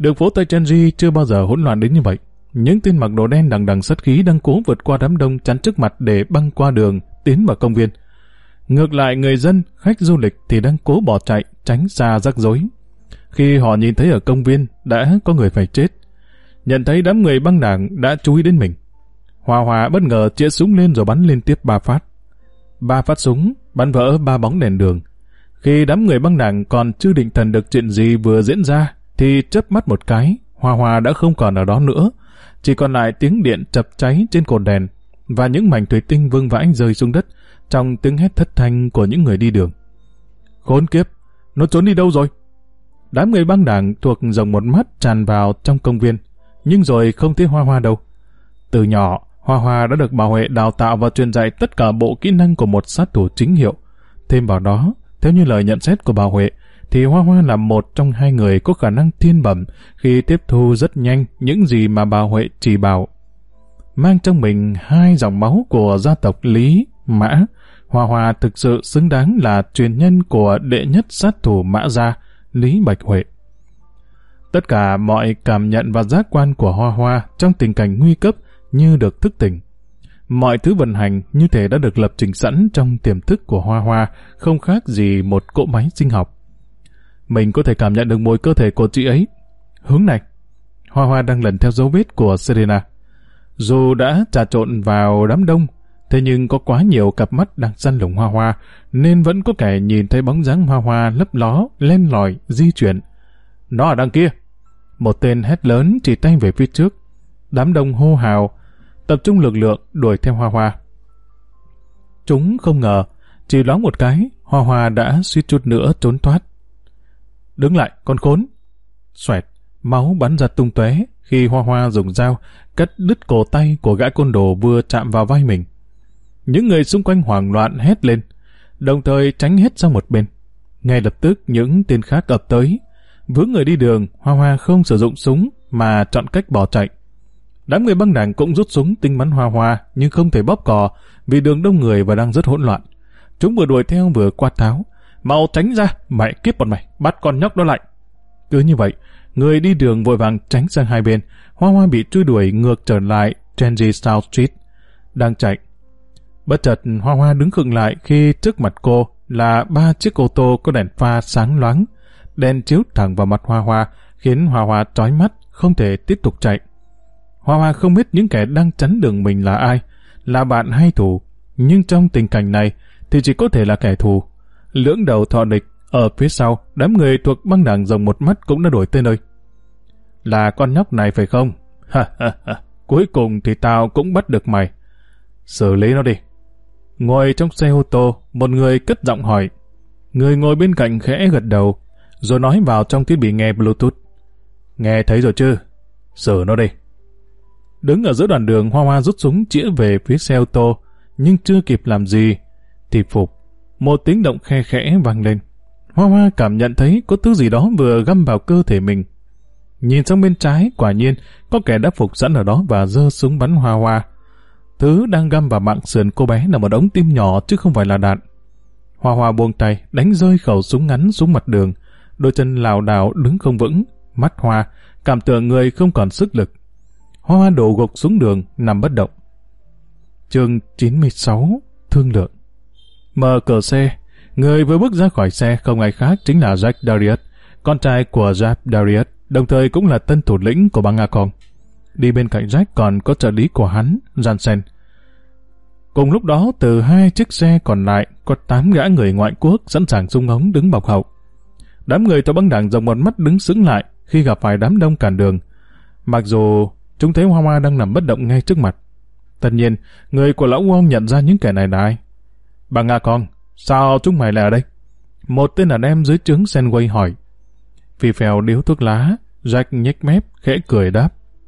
Đường phố Tây Changi chưa bao giờ hỗn loạn đến như vậy. Những tên mặc đồ đen đằng đằng sát khí đang cố vượt qua đám đông chắn trước mặt để băng qua đường, tiến vào công viên. Ngược lại người dân, khách du lịch thì đang cố bỏ chạy, tránh xa rắc rối. Khi họ nhìn thấy ở công viên đã có người phải chết, nhận thấy đám người băng đảng đã chú ý đến mình, Hoa Hoa bất ngờ chĩa súng lên rồi bắn liên tiếp ba phát. Ba phát súng bắn vỡ ba bóng đèn đường. Khi đám người băng đảng còn chưa định thần được chuyện gì vừa diễn ra, thì chớp mắt một cái, Hoa Hoa đã không còn ở đó nữa, chỉ còn lại tiếng điện chập cháy trên cột đèn và những mảnh thủy tinh vương vãi rơi xuống đất trong tiếng hét thất thanh của những người đi đường. Khốn kiếp, nó trốn đi đâu rồi? Đám người băng đảng thuộc dòng một mắt tràn vào trong công viên, nhưng rồi không thấy Hoa Hoa đâu. Từ nhỏ, Hoa Hoa đã được bà Huệ đào tạo và truyền dạy tất cả bộ kỹ năng của một sát thủ chính hiệu. Thêm vào đó, theo như lời nhận xét của bà Huệ, thì Hoa Hoa là một trong hai người có khả năng thiên bẩm khi tiếp thu rất nhanh những gì mà bà Huệ chỉ bảo. Mang trong mình hai dòng máu của gia tộc Lý, Mã, Hoa Hoa thực sự xứng đáng là truyền nhân của đệ nhất sát thủ Mã gia, Lý Bạch Huệ. Tất cả mọi cảm nhận và giác quan của Hoa Hoa trong tình cảnh nguy cấp như được thức tỉnh. Mọi thứ vận hành như thể đã được lập trình sẵn trong tiềm thức của Hoa Hoa, không khác gì một cỗ máy sinh học. Mình có thể cảm nhận được mùi cơ thể của chị ấy. Hướng này, Hoa Hoa đang lần theo dấu vết của Serena. Dù đã trà trộn vào đám đông, thế nhưng có quá nhiều cặp mắt đang săn lùng Hoa Hoa, nên vẫn có kẻ nhìn thấy bóng dáng Hoa Hoa lấp ló, len lỏi, di chuyển. Nó ở đằng kia. Một tên hét lớn chỉ tay về phía trước. Đám đông hô hào, tập trung lực lượng đuổi theo Hoa Hoa. Chúng không ngờ, chỉ loáng một cái, Hoa Hoa đã suýt chút nữa trốn thoát. Đứng lại, con khốn! Xoẹt, máu bắn ra tung tóe khi Hoa Hoa dùng dao cắt đứt cổ tay của gã côn đồ vừa chạm vào vai mình. Những người xung quanh hoảng loạn hét lên, đồng thời tránh hết sang một bên. Ngay lập tức những tên khác ập tới. Vướng người đi đường, Hoa Hoa không sử dụng súng mà chọn cách bỏ chạy. Đám người băng đảng cũng rút súng tinh bắn Hoa Hoa, nhưng không thể bóp cò vì đường đông người và đang rất hỗn loạn. Chúng vừa đuổi theo vừa quát tháo, mau tránh ra, mẹ kiếp bọn mày, bắt con nhóc đó lại. Cứ như vậy, người đi đường vội vàng tránh sang hai bên. Hoa Hoa bị truy đuổi ngược trở lại Changi South Street. Đang chạy, bất chợt Hoa Hoa đứng khựng lại khi trước mặt cô là ba chiếc ô tô có đèn pha sáng loáng. Đèn chiếu thẳng vào mặt Hoa Hoa, khiến Hoa Hoa chói mắt, không thể tiếp tục chạy. Hoa Hoa không biết những kẻ đang chắn đường mình là ai, là bạn hay thù, nhưng trong tình cảnh này thì chỉ có thể là kẻ thù. Lưỡng đầu thọ địch, ở phía sau, đám người thuộc băng đảng rồng một mắt cũng đã đuổi tới nơi. Là con nhóc này phải không? Ha ha ha, cuối cùng thì tao cũng bắt được mày. Xử lý nó đi. Ngồi trong xe ô tô, một người cất giọng hỏi. Người ngồi bên cạnh khẽ gật đầu, rồi nói vào trong thiết bị nghe Bluetooth. Nghe thấy rồi chứ? Xử nó đi. Đứng ở giữa đoạn đường, Hoa Hoa rút súng chĩa về phía xe ô tô, nhưng chưa kịp làm gì thì phục, một tiếng động khe khẽ vang lên. Hoa Hoa cảm nhận thấy có thứ gì đó vừa găm vào cơ thể mình. Nhìn sang bên trái, quả nhiên có kẻ đã phục sẵn ở đó và giơ súng bắn Hoa Hoa. Thứ đang găm vào mạng sườn cô bé là một ống tim nhỏ chứ không phải là đạn. Hoa Hoa buông tay, đánh rơi khẩu súng ngắn xuống mặt đường, đôi chân lảo đảo đứng không vững, mắt hoa, cảm tưởng người không còn sức lực. Hoa Hoa đổ gục xuống đường, nằm bất động. Chương chín mươi sáu, thương lượng. Mở cửa xe, người vừa bước ra khỏi xe không ai khác chính là Jack Darius, con trai của Jack Darius, đồng thời cũng là tân thủ lĩnh của băng Akon. Đi bên cạnh Jack còn có trợ lý của hắn, Jansen. Cùng lúc đó, từ hai chiếc xe còn lại có tám gã người ngoại quốc sẵn sàng súng ống đứng bọc hậu. Đám người thuộc băng đảng rồng một mắt đứng sững lại khi gặp phải đám đông cản đường. Mặc dù chúng thấy Hoa Hoa đang nằm bất động ngay trước mặt. Tất nhiên, người của lão Wong nhận ra những kẻ này là ai. Băng Akon, sao chúng mày lại ở đây? Một tên đàn em dưới trướng Senway hỏi. Phi phèo điếu thuốc lá, Jack nhếch mép, khẽ cười đáp.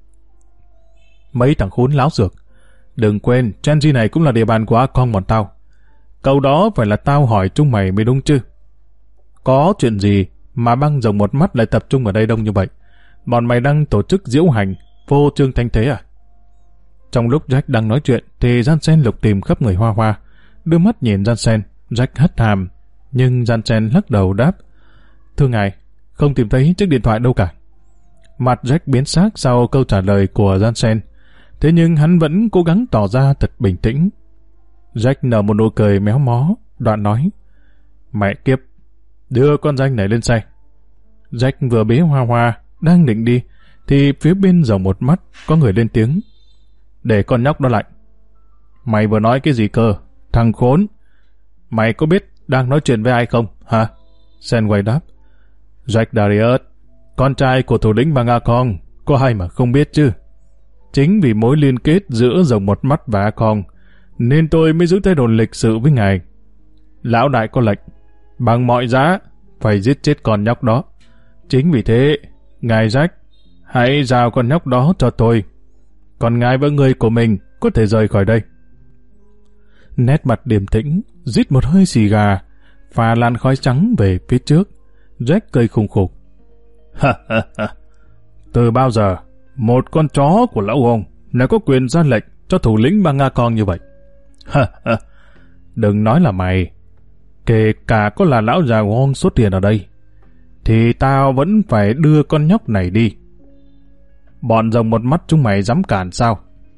Mấy thằng khốn láo xược. Đừng quên, Changi này cũng là địa bàn của Akon bọn tao. Câu đó phải là tao hỏi chúng mày mới đúng chứ. Có chuyện gì mà băng rồng một mắt lại tập trung ở đây đông như vậy? Bọn mày đang tổ chức diễu hành, phô trương thanh thế à? Trong lúc Jack đang nói chuyện, thì Jansen lục tìm khắp người Hoa Hoa. Đưa mắt nhìn Jansen, Jack hất hàm. Nhưng Jansen lắc đầu đáp. Thưa ngài, không tìm thấy chiếc điện thoại đâu cả. Mặt Jack biến sắc sau câu trả lời của Jansen. Thế nhưng hắn vẫn cố gắng tỏ ra thật bình tĩnh. Jack nở một nụ cười méo mó, đoạn nói: Mẹ kiếp, đưa con danh này lên xe. Jack vừa bế Hoa Hoa, đang định đi, thì phía bên dòng một mắt có người lên tiếng: Để con nhóc đó lại. Mày vừa nói cái gì cơ, thằng khốn? Mày có biết đang nói chuyện với ai không, hả? Senway đáp: Jack Darius, con trai của thủ lĩnh bang Akon, có hay mà không biết chứ. Chính vì mối liên kết giữa dòng một mắt và Akon, nên tôi mới giữ thái độ lịch sự với ngài. Lão đại có lệnh, bằng mọi giá, phải giết chết con nhóc đó. Chính vì thế, ngài Jack, hãy giao con nhóc đó cho tôi. Còn ngài và người của mình có thể rời khỏi đây. Nét mặt điềm tĩnh, rít một hơi xì gà, pha làn khói trắng về phía trước. Jack cười khùng khục. Ha ha ha. Từ bao giờ một con chó của lão ông lại có quyền ra lệnh cho thủ lĩnh bang Akon như vậy? Ha ha. Đừng nói là mày, kể cả có là lão già Wong xuất hiện ở đây, thì tao vẫn phải đưa con nhóc này đi. Bọn rồng một mắt chúng mày dám cản sao?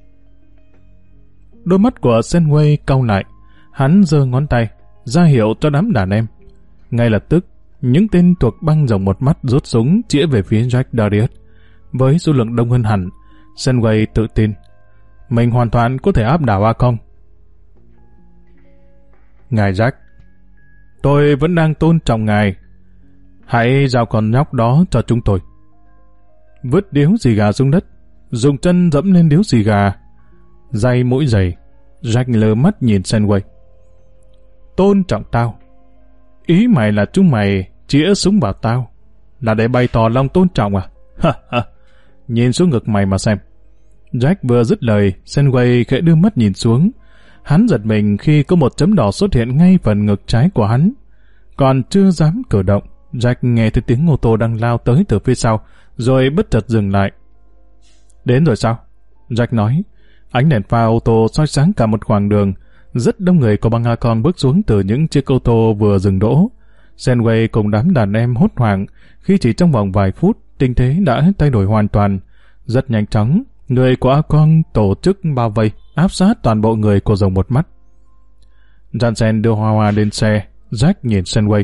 Đôi mắt của Senway cau lại, hắn giơ ngón tay ra hiệu cho đám đàn em. Ngay lập tức, những tên thuộc băng rồng một mắt rút súng chĩa về phía Jack Darius. Với số lượng đông hơn hẳn, Senway tự tin mình hoàn toàn có thể áp đảo Akon. Ngài Jack, tôi vẫn đang tôn trọng ngài. Hãy giao con nhóc đó cho chúng tôi. Vứt điếu xì gà xuống đất, dùng chân dẫm lên điếu xì gà, day mũi dày. Jack lờ mắt nhìn Senway. Tôn trọng tao? Ý mày là chúng mày chĩa súng vào tao là để bày tỏ lòng tôn trọng à? Ha ha. Nhìn xuống ngực mày mà xem. Jack vừa dứt lời, Senway khẽ đưa mắt nhìn xuống. Hắn giật mình khi có một chấm đỏ xuất hiện ngay phần ngực trái của hắn. Còn chưa dám cử động, Jack nghe thấy tiếng ô tô đang lao tới từ phía sau, rồi bất chợt dừng lại. Đến rồi sao? Jack nói. Ánh đèn pha ô tô soi sáng cả một khoảng đường. Rất đông người của bang Akon bước xuống từ những chiếc ô tô vừa dừng đỗ. Senway cùng đám đàn em hốt hoảng khi chỉ trong vòng vài phút tình thế đã thay đổi hoàn toàn. Rất nhanh chóng, người của Akon tổ chức bao vây, áp sát toàn bộ người của rồng một mắt. Jansen đưa Hoa Hoa lên xe. Jack nhìn Senway.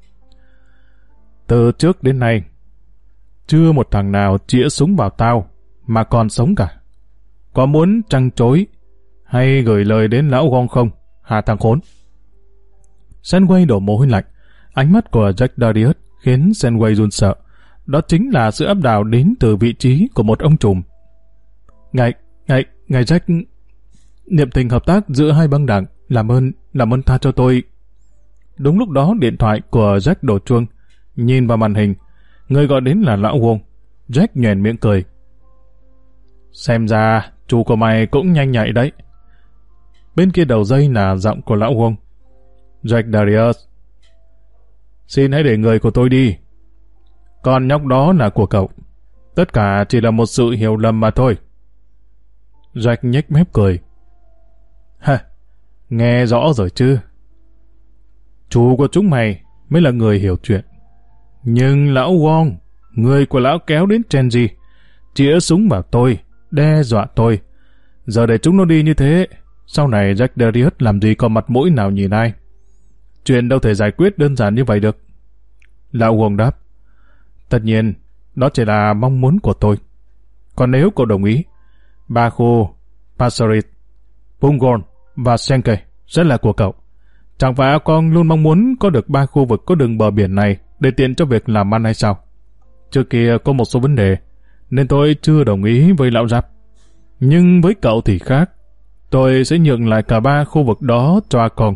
Từ trước đến nay, chưa một thằng nào chĩa súng vào tao mà còn sống cả. Có muốn trăng chối hay gửi lời đến lão Gong không, hả thằng khốn? Senway đổ mồ hôi lạnh. Ánh mắt của Jack Darius khiến Senway run sợ. Đó chính là sự áp đảo đến từ vị trí của một ông trùm. Ngài, ngài, ngài Jack, niệm tình hợp tác giữa hai băng đảng, làm ơn, làm ơn tha cho tôi. Đúng lúc đó điện thoại của Jack đổ chuông. Nhìn vào màn hình, người gọi đến là lão Wong. Jack nhoẻn miệng cười. Xem ra chủ của mày cũng nhanh nhạy đấy. Bên kia đầu dây là giọng của lão Wong. Jack Darius, xin hãy để người của tôi đi. Con nhóc đó là của cậu. Tất cả chỉ là một sự hiểu lầm mà thôi. Jack nhếch mép cười. Ha, nghe rõ rồi chứ. Chủ của chúng mày mới là người hiểu chuyện. Nhưng lão Wong, người của lão kéo đến Chenji, chĩa súng vào tôi, đe dọa tôi. Giờ để chúng nó đi như thế, sau này Jack Darius làm gì có mặt mũi nào nhìn ai. Chuyện đâu thể giải quyết đơn giản như vậy được. Lão Wong đáp. Tất nhiên, đó chỉ là mong muốn của tôi. Còn nếu cậu đồng ý, ba khu Passarit, Pungon và Senke sẽ là của cậu. Chẳng phải con luôn mong muốn có được ba khu vực có đường bờ biển này để tiện cho việc làm ăn hay sao? Trước kia có một số vấn đề, nên tôi chưa đồng ý với lão Giáp. Nhưng với cậu thì khác. Tôi sẽ nhượng lại cả ba khu vực đó cho con.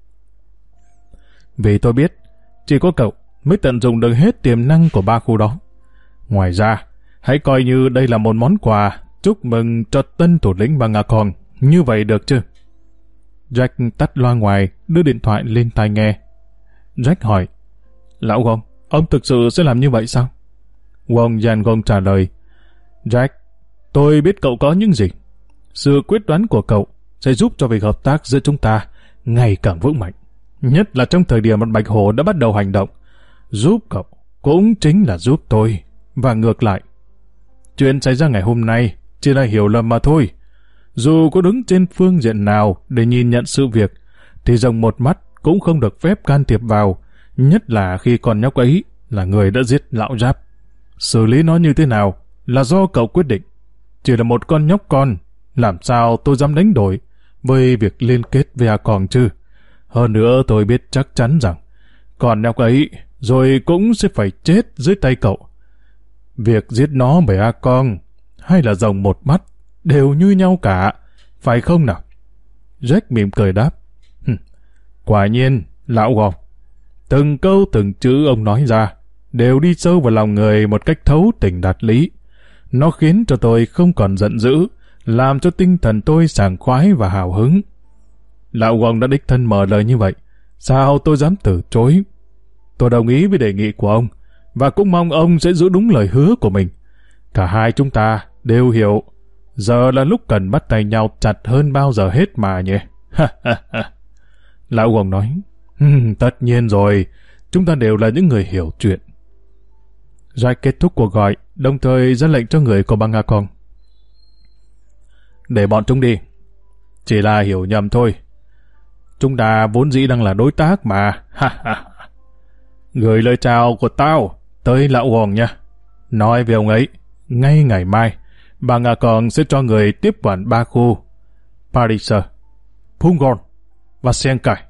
Vì tôi biết, chỉ có cậu mới tận dụng được hết tiềm năng của ba khu đó. Ngoài ra, hãy coi như đây là một món quà chúc mừng cho tân thủ lĩnh bang Akon. Như vậy được chứ? Jack tắt loa ngoài, đưa điện thoại lên tai nghe. Jack hỏi, lão Gong, ông thực sự sẽ làm như vậy sao? Wong Yan-gong trả lời, Jack, tôi biết cậu có những gì. Sự quyết đoán của cậu sẽ giúp cho việc hợp tác giữa chúng ta ngày càng vững mạnh. Nhất là trong thời điểm mà Bạch Hổ đã bắt đầu hành động. Giúp cậu cũng chính là giúp tôi, và ngược lại. Chuyện xảy ra ngày hôm nay chỉ là hiểu lầm mà thôi. Dù có đứng trên phương diện nào để nhìn nhận sự việc, thì rồng một mắt cũng không được phép can thiệp vào, nhất là khi con nhóc ấy là người đã giết lão Giáp. Xử lý nó như thế nào là do cậu quyết định. Chỉ là một con nhóc con, làm sao tôi dám đánh đổi với việc liên kết với A Còng chứ? Hơn nữa tôi biết chắc chắn rằng con nhóc ấy rồi cũng sẽ phải chết dưới tay cậu. Việc giết nó bởi A Còng hay là rồng một mắt đều như nhau cả, phải không nào? Jack mỉm cười đáp. Quả nhiên, lão Gò. Từng câu từng chữ ông nói ra đều đi sâu vào lòng người một cách thấu tình đạt lý. Nó khiến cho tôi không còn giận dữ, làm cho tinh thần tôi sảng khoái và hào hứng. Lão Gong đã đích thân mở lời như vậy, sao tôi dám từ chối? Tôi đồng ý với đề nghị của ông, và cũng mong ông sẽ giữ đúng lời hứa của mình. Cả hai chúng ta đều hiểu, giờ là lúc cần bắt tay nhau chặt hơn bao giờ hết mà nhỉ. Lão Gong nói, tất nhiên rồi, chúng ta đều là những người hiểu chuyện. Jack kết thúc cuộc gọi, đồng thời ra lệnh cho người của băng A Còng. Để bọn chúng đi. Chỉ là hiểu nhầm thôi. Chúng ta vốn dĩ đang là đối tác mà. Gửi lời chào của tao tới lão Gong nha. Nói về ông ấy, ngay ngày mai, băng A Còng sẽ cho người tiếp quản ba khu Pariser, Pungon và Senkai.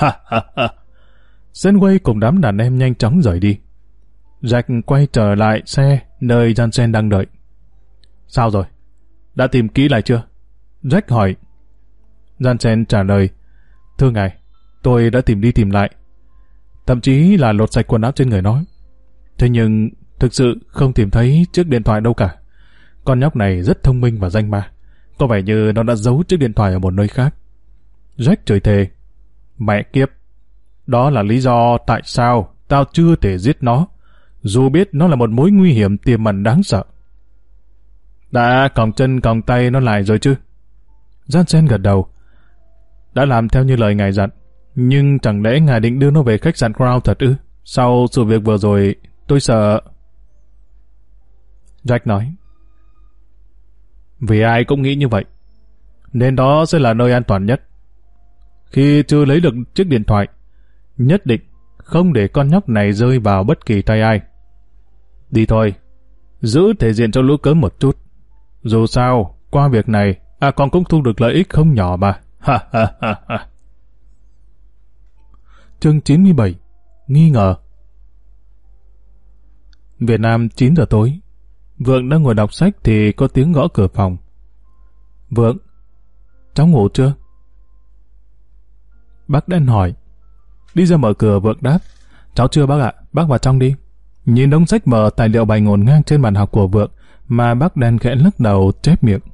Senway cùng đám đàn em nhanh chóng rời đi. Jack quay trở lại xe nơi Jansen đang đợi. Sao rồi? Đã tìm kỹ lại chưa? Jack hỏi. Jansen trả lời. Thưa ngài, tôi đã tìm đi tìm lại. Thậm chí là lột sạch quần áo trên người nó. Thế nhưng thực sự không tìm thấy chiếc điện thoại đâu cả. Con nhóc này rất thông minh và danh ma. Có vẻ như nó đã giấu chiếc điện thoại ở một nơi khác. Jack chửi thề. Mẹ kiếp. Đó là lý do tại sao tao chưa thể giết nó, dù biết nó là một mối nguy hiểm tiềm ẩn đáng sợ. Đã còng chân còng tay nó lại rồi chứ? Jansen gật đầu. Đã làm theo như lời ngài dặn, nhưng chẳng lẽ ngài định đưa nó về khách sạn Crown thật ư? Sau sự việc vừa rồi, tôi sợ... Jack nói. Vì ai cũng nghĩ như vậy, nên đó sẽ là nơi an toàn nhất. Khi chưa lấy được chiếc điện thoại, nhất định không để con nhóc này rơi vào bất kỳ tay ai. Đi thôi, giữ thể diện cho lũ cớm một chút. Dù sao, qua việc này, A Còng cũng thu được lợi ích không nhỏ mà. Ha ha ha ha. Chương chín mươi bảy. Nghi ngờ. Việt Nam chín giờ tối. Vượng đang ngồi đọc sách thì có tiếng gõ cửa phòng. Vượng, cháu ngủ chưa? Bác đen hỏi. Đi ra mở cửa, Vượng đáp. Cháu chưa bác ạ, bác vào trong đi. Nhìn đống sách vở tài liệu bày ngổn ngang trên bàn học của Vượng mà bác đen khẽ lắc đầu chép miệng.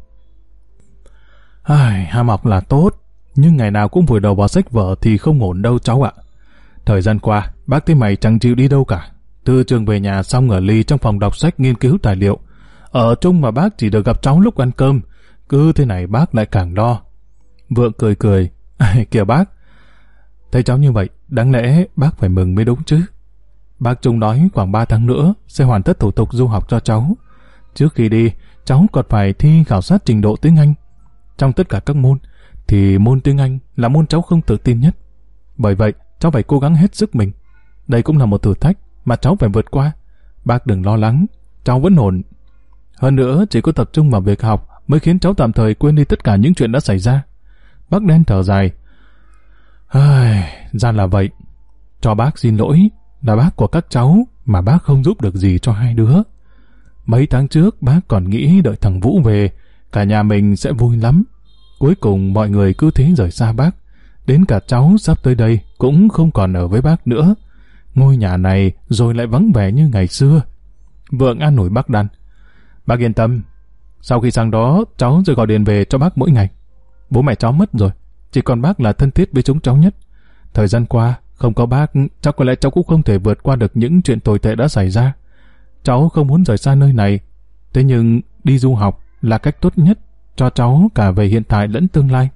Ai, ham học là tốt, nhưng ngày nào cũng vùi đầu vào sách vở thì không ổn đâu cháu ạ. Thời gian qua, bác thấy mày chẳng chịu đi đâu cả. Từ trường về nhà xong ở ly trong phòng đọc sách nghiên cứu tài liệu. Ở chung mà bác chỉ được gặp cháu lúc ăn cơm. Cứ thế này bác lại càng lo. Vượng cười cười. Kìa bác, thấy cháu như vậy, đáng lẽ bác phải mừng mới đúng chứ. Bác Trung nói khoảng ba tháng nữa sẽ hoàn tất thủ tục du học cho cháu. Trước khi đi, cháu còn phải thi khảo sát trình độ tiếng Anh. Trong tất cả các môn, thì môn tiếng Anh là môn cháu không tự tin nhất. Bởi vậy, cháu phải cố gắng hết sức mình. Đây cũng là một thử thách mà cháu phải vượt qua. Bác đừng lo lắng, cháu vẫn ổn. Hơn nữa, chỉ có tập trung vào việc học mới khiến cháu tạm thời quên đi tất cả những chuyện đã xảy ra. Bác đen thở dài. Ai, ra là vậy. Cho bác xin lỗi, là bác của các cháu mà bác không giúp được gì cho hai đứa. Mấy tháng trước bác còn nghĩ đợi thằng Vũ về, cả nhà mình sẽ vui lắm. Cuối cùng mọi người cứ thế rời xa bác. Đến cả cháu sắp tới đây cũng không còn ở với bác nữa. Ngôi nhà này rồi lại vắng vẻ như ngày xưa. Vượng an ủi bác Đan. Bác yên tâm, sau khi sang đó cháu sẽ gọi điện về cho bác mỗi ngày. Bố mẹ cháu mất rồi, chỉ còn bác là thân thiết với chúng cháu nhất. Thời gian qua, không có bác, chắc có lẽ cháu cũng không thể vượt qua được những chuyện tồi tệ đã xảy ra. Cháu không muốn rời xa nơi này, thế nhưng đi du học là cách tốt nhất cho cháu cả về hiện tại lẫn tương lai.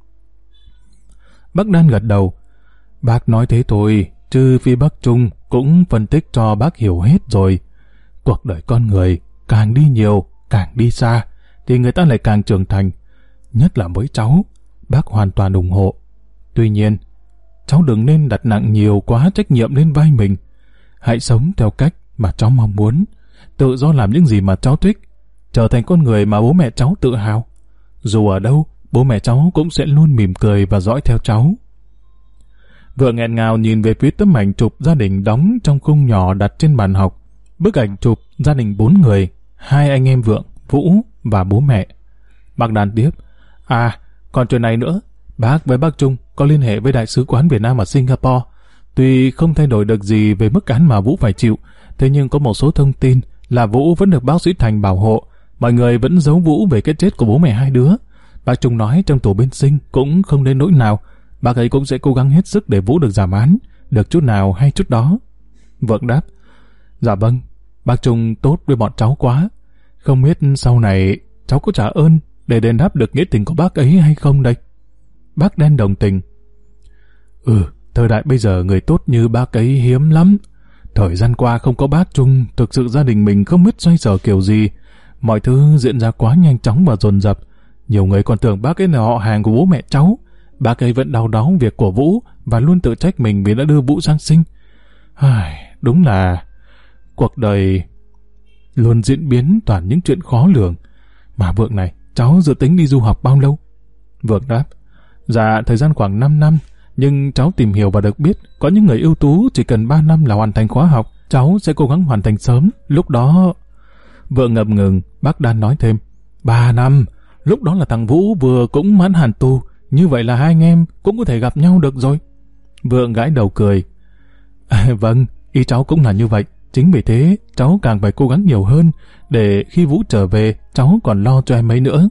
Bác Đan gật đầu. Bác nói thế thôi, chứ phi bác Trung cũng phân tích cho bác hiểu hết rồi. Cuộc đời con người càng đi nhiều, càng đi xa, thì người ta lại càng trưởng thành. Nhất là với cháu, bác hoàn toàn ủng hộ. Tuy nhiên, cháu đừng nên đặt nặng nhiều quá trách nhiệm lên vai mình. Hãy sống theo cách mà cháu mong muốn, tự do làm những gì mà cháu thích, trở thành con người mà bố mẹ cháu tự hào. Dù ở đâu, bố mẹ cháu cũng sẽ luôn mỉm cười và dõi theo cháu. Vợ nghẹn ngào nhìn về phía tấm ảnh chụp gia đình đóng trong khung nhỏ đặt trên bàn học. Bức ảnh chụp gia đình bốn người, hai anh em Vượng, Vũ và bố mẹ. Bác Đan tiếp: À, còn chuyện này nữa, bác với bác Trung có liên hệ với Đại sứ quán Việt Nam ở Singapore. Tuy không thay đổi được gì về mức án mà Vũ phải chịu, thế nhưng có một số thông tin là Vũ vẫn được bác sĩ Thành bảo hộ. Mọi người vẫn giấu Vũ về cái chết của bố mẹ hai đứa. Bác Trung nói trong tù bên Sinh cũng không đến nỗi nào, bác ấy cũng sẽ cố gắng hết sức để Vũ được giảm án, được chút nào hay chút đó. Vượng đáp: Dạ vâng, bác Trung tốt với bọn cháu quá. Không biết sau này cháu có trả ơn để đền đáp được nghĩa tình của bác ấy hay không đây? Bác Đen đồng tình: Ừ, thời đại bây giờ người tốt như bác ấy hiếm lắm. Thời gian qua không có bác Trung, thực sự gia đình mình không biết xoay sở kiểu gì. Mọi thứ diễn ra quá nhanh chóng và dồn dập. Nhiều người còn tưởng bác ấy là họ hàng của bố mẹ cháu. Bác ấy vẫn đau đáu việc của Vũ và luôn tự trách mình vì đã đưa Vũ sang Sinh. Ai, đúng là cuộc đời luôn diễn biến toàn những chuyện khó lường. Mà Vượng này, cháu dự tính đi du học bao lâu? Vượng đáp: Dạ, thời gian khoảng năm năm. Nhưng cháu tìm hiểu và được biết có những người ưu tú chỉ cần ba năm là hoàn thành khóa học. Cháu sẽ cố gắng hoàn thành sớm. Lúc đó... Vượng ngập ngừng. Bác Đan nói thêm: Ba năm? Lúc đó là thằng Vũ vừa cũng mãn hạn tù. Như vậy là hai anh em cũng có thể gặp nhau được rồi. Vượng gãi đầu cười: À, vâng, ý cháu cũng là như vậy. Chính vì thế cháu càng phải cố gắng nhiều hơn, để khi Vũ trở về cháu còn lo cho em ấy nữa.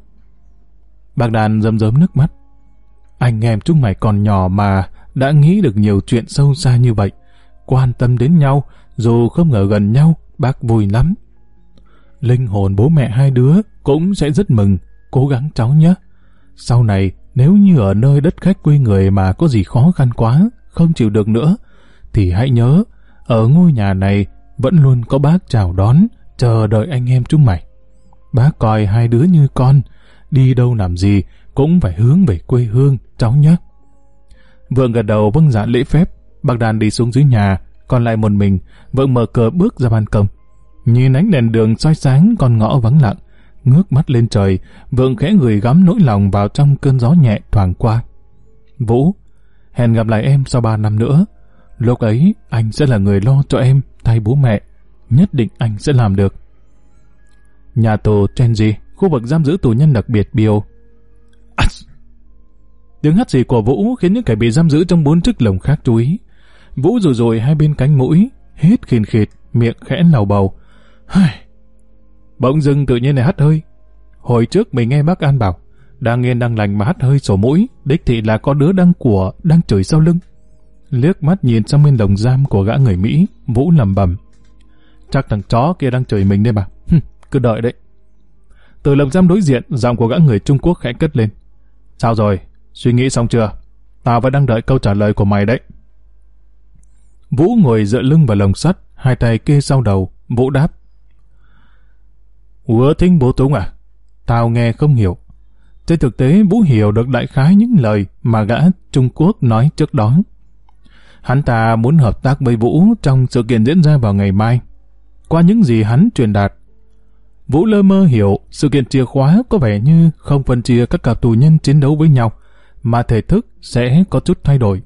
Bác Đan rơm rớm nước mắt: Anh em chúng mày còn nhỏ mà đã nghĩ được nhiều chuyện sâu xa như vậy. Quan tâm đến nhau, dù không ở gần nhau, bác vui lắm. Linh hồn bố mẹ hai đứa cũng sẽ rất mừng. Cố gắng cháu nhé. Sau này, nếu như ở nơi đất khách quê người mà có gì khó khăn quá, không chịu được nữa, thì hãy nhớ, ở ngôi nhà này vẫn luôn có bác chào đón, chờ đợi anh em chúng mày. Bác coi hai đứa như con, đi đâu làm gì cũng phải hướng về quê hương, cháu nhé. Vượng gật đầu vâng dạ lễ phép. Bác Đan đi xuống dưới nhà, còn lại một mình. Vượng mở cửa bước ra ban công, nhìn ánh đèn đường soi sáng con ngõ vắng lặng, ngước mắt lên trời. Vượng khẽ gửi gắm nỗi lòng vào trong cơn gió nhẹ thoảng qua. Vũ, hẹn gặp lại em sau ba năm nữa. Lúc ấy anh sẽ là người lo cho em thay bố mẹ. Nhất định anh sẽ làm được. Nhà tù Chenji, khu vực giam giữ tù nhân đặc biệt Bio. Tiếng hắt xì của Vũ khiến những kẻ bị giam giữ trong bốn chiếc lồng khác chú ý. Vũ rùi rùi hai bên cánh mũi, hít khìn khịt, miệng khẽ lầu bầu. Bỗng dưng tự nhiên này hắt hơi. Hồi trước mình nghe bác An bảo, đang yên đang lành mà hắt hơi sổ mũi, đích thị là có đứa đang của đang chửi sau lưng. Liếc mắt nhìn sang bên lồng giam của gã người Mỹ, Vũ lẩm bẩm: Chắc thằng chó kia đang chửi mình đây mà. Hừm, cứ đợi đấy. Từ lồng giam đối diện, giọng của gã người Trung Quốc khẽ cất lên: Sao rồi? Suy nghĩ xong chưa? Tao vẫn đang đợi câu trả lời của mày đấy. Vũ ngồi dựa lưng vào lồng sắt, hai tay kê sau đầu. Vũ đáp: Ủa thính bố Túng à? Tao nghe không hiểu. Trên thực tế Vũ hiểu được đại khái những lời mà gã Trung Quốc nói trước đó. Hắn ta muốn hợp tác với Vũ trong sự kiện diễn ra vào ngày mai. Qua những gì hắn truyền đạt, Vũ lơ mơ hiểu sự kiện chìa khóa có vẻ như không phân chia các cặp tù nhân chiến đấu với nhau, mà thể thức sẽ có chút thay đổi.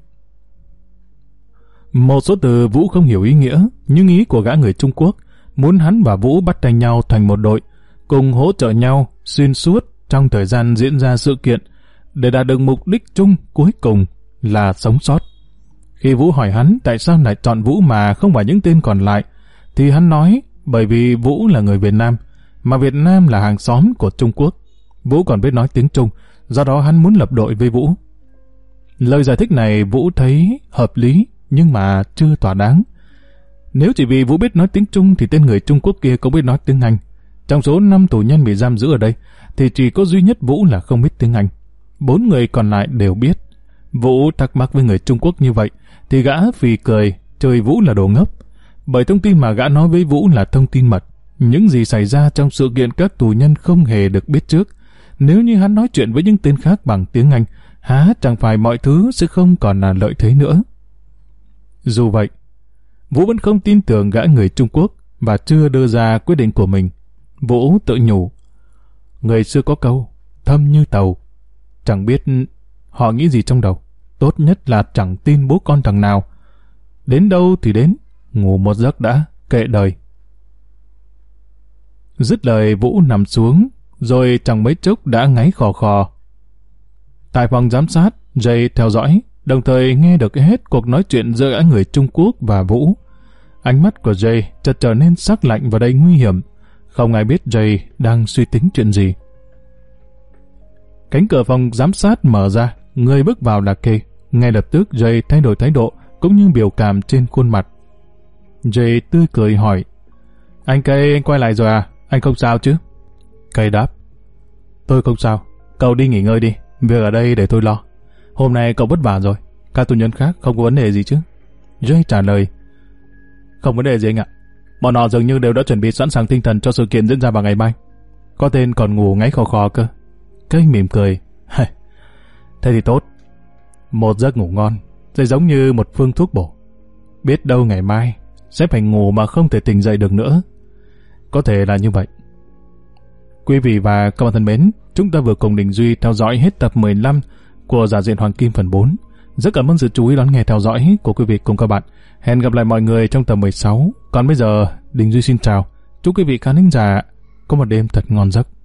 Một số từ Vũ không hiểu ý nghĩa, nhưng ý của gã người Trung Quốc muốn hắn và Vũ bắt tay nhau thành một đội, cùng hỗ trợ nhau xuyên suốt trong thời gian diễn ra sự kiện, để đạt được mục đích chung cuối cùng là sống sót. Khi Vũ hỏi hắn tại sao lại chọn Vũ mà không phải những tên còn lại, thì hắn nói bởi vì Vũ là người Việt Nam, mà Việt Nam là hàng xóm của Trung Quốc. Vũ còn biết nói tiếng Trung, do đó hắn muốn lập đội với Vũ. Lời giải thích này Vũ thấy hợp lý, nhưng mà chưa thỏa đáng. Nếu chỉ vì Vũ biết nói tiếng Trung thì tên người Trung Quốc kia cũng biết nói tiếng Anh. Trong số năm tù nhân bị giam giữ ở đây thì chỉ có duy nhất Vũ là không biết tiếng Anh. Bốn người còn lại đều biết. Vũ thắc mắc với người Trung Quốc như vậy thì gã phì cười chửi Vũ là đồ ngốc, bởi thông tin mà gã nói với Vũ là thông tin mật. những gì xảy ra trong sự kiện các tù nhân không hề được biết trước. Nếu như hắn nói chuyện với những tên khác bằng tiếng Anh, há chẳng phải mọi thứ sẽ không còn là lợi thế nữa. Dù vậy, Vũ vẫn không tin tưởng gã người Trung Quốc và chưa đưa ra quyết định của mình. Vũ tự nhủ, người xưa có câu, thâm như tàu. Chẳng biết họ nghĩ gì trong đầu. Tốt nhất là chẳng tin bố con thằng nào. Đến đâu thì đến, ngủ một giấc đã, kệ đời. Dứt lời Vũ nằm xuống, rồi chẳng mấy chốc đã ngáy khò khò. Tại phòng giám sát, Jay theo dõi, đồng thời nghe được hết cuộc nói chuyện giữa gã người Trung Quốc và Vũ. Ánh mắt của Jay chợt trở nên sắc lạnh và đầy nguy hiểm. Không ai biết Jay đang suy tính chuyện gì. Cánh cửa phòng giám sát mở ra, người bước vào là Kay. Ngay lập tức Jay thay đổi thái độ cũng như biểu cảm trên khuôn mặt. Jay tươi cười hỏi, anh Kay, anh quay lại rồi à? Anh không sao chứ? Kay đáp, tôi không sao. Cậu đi nghỉ ngơi đi, việc ở đây để tôi lo. Hôm nay cậu vất vả rồi, các tù nhân khác không có vấn đề gì chứ? Jay trả lời, không vấn đề gì anh ạ. Bọn họ dường như đều đã chuẩn bị sẵn sàng tinh thần cho sự kiện diễn ra vào ngày mai. Có tên còn ngủ ngáy khò khò cơ. Kay mỉm cười, thế thì tốt. Một giấc ngủ ngon sẽ giống như một phương thuốc bổ. Biết đâu ngày mai sẽ phải ngủ mà không thể tỉnh dậy được nữa. Có thể là như vậy. Quý vị và các bạn thân mến, chúng ta vừa cùng Đình Duy theo dõi hết tập mười lăm của Giả Diện Hoàng Kim phần bốn. Rất cảm ơn sự chú ý đón nghe theo dõi của quý vị cùng các bạn. Hẹn gặp lại mọi người trong tập mười sáu. Còn bây giờ, Đình Duy xin chào. Chúc quý vị khán thính giả có một đêm thật ngon giấc.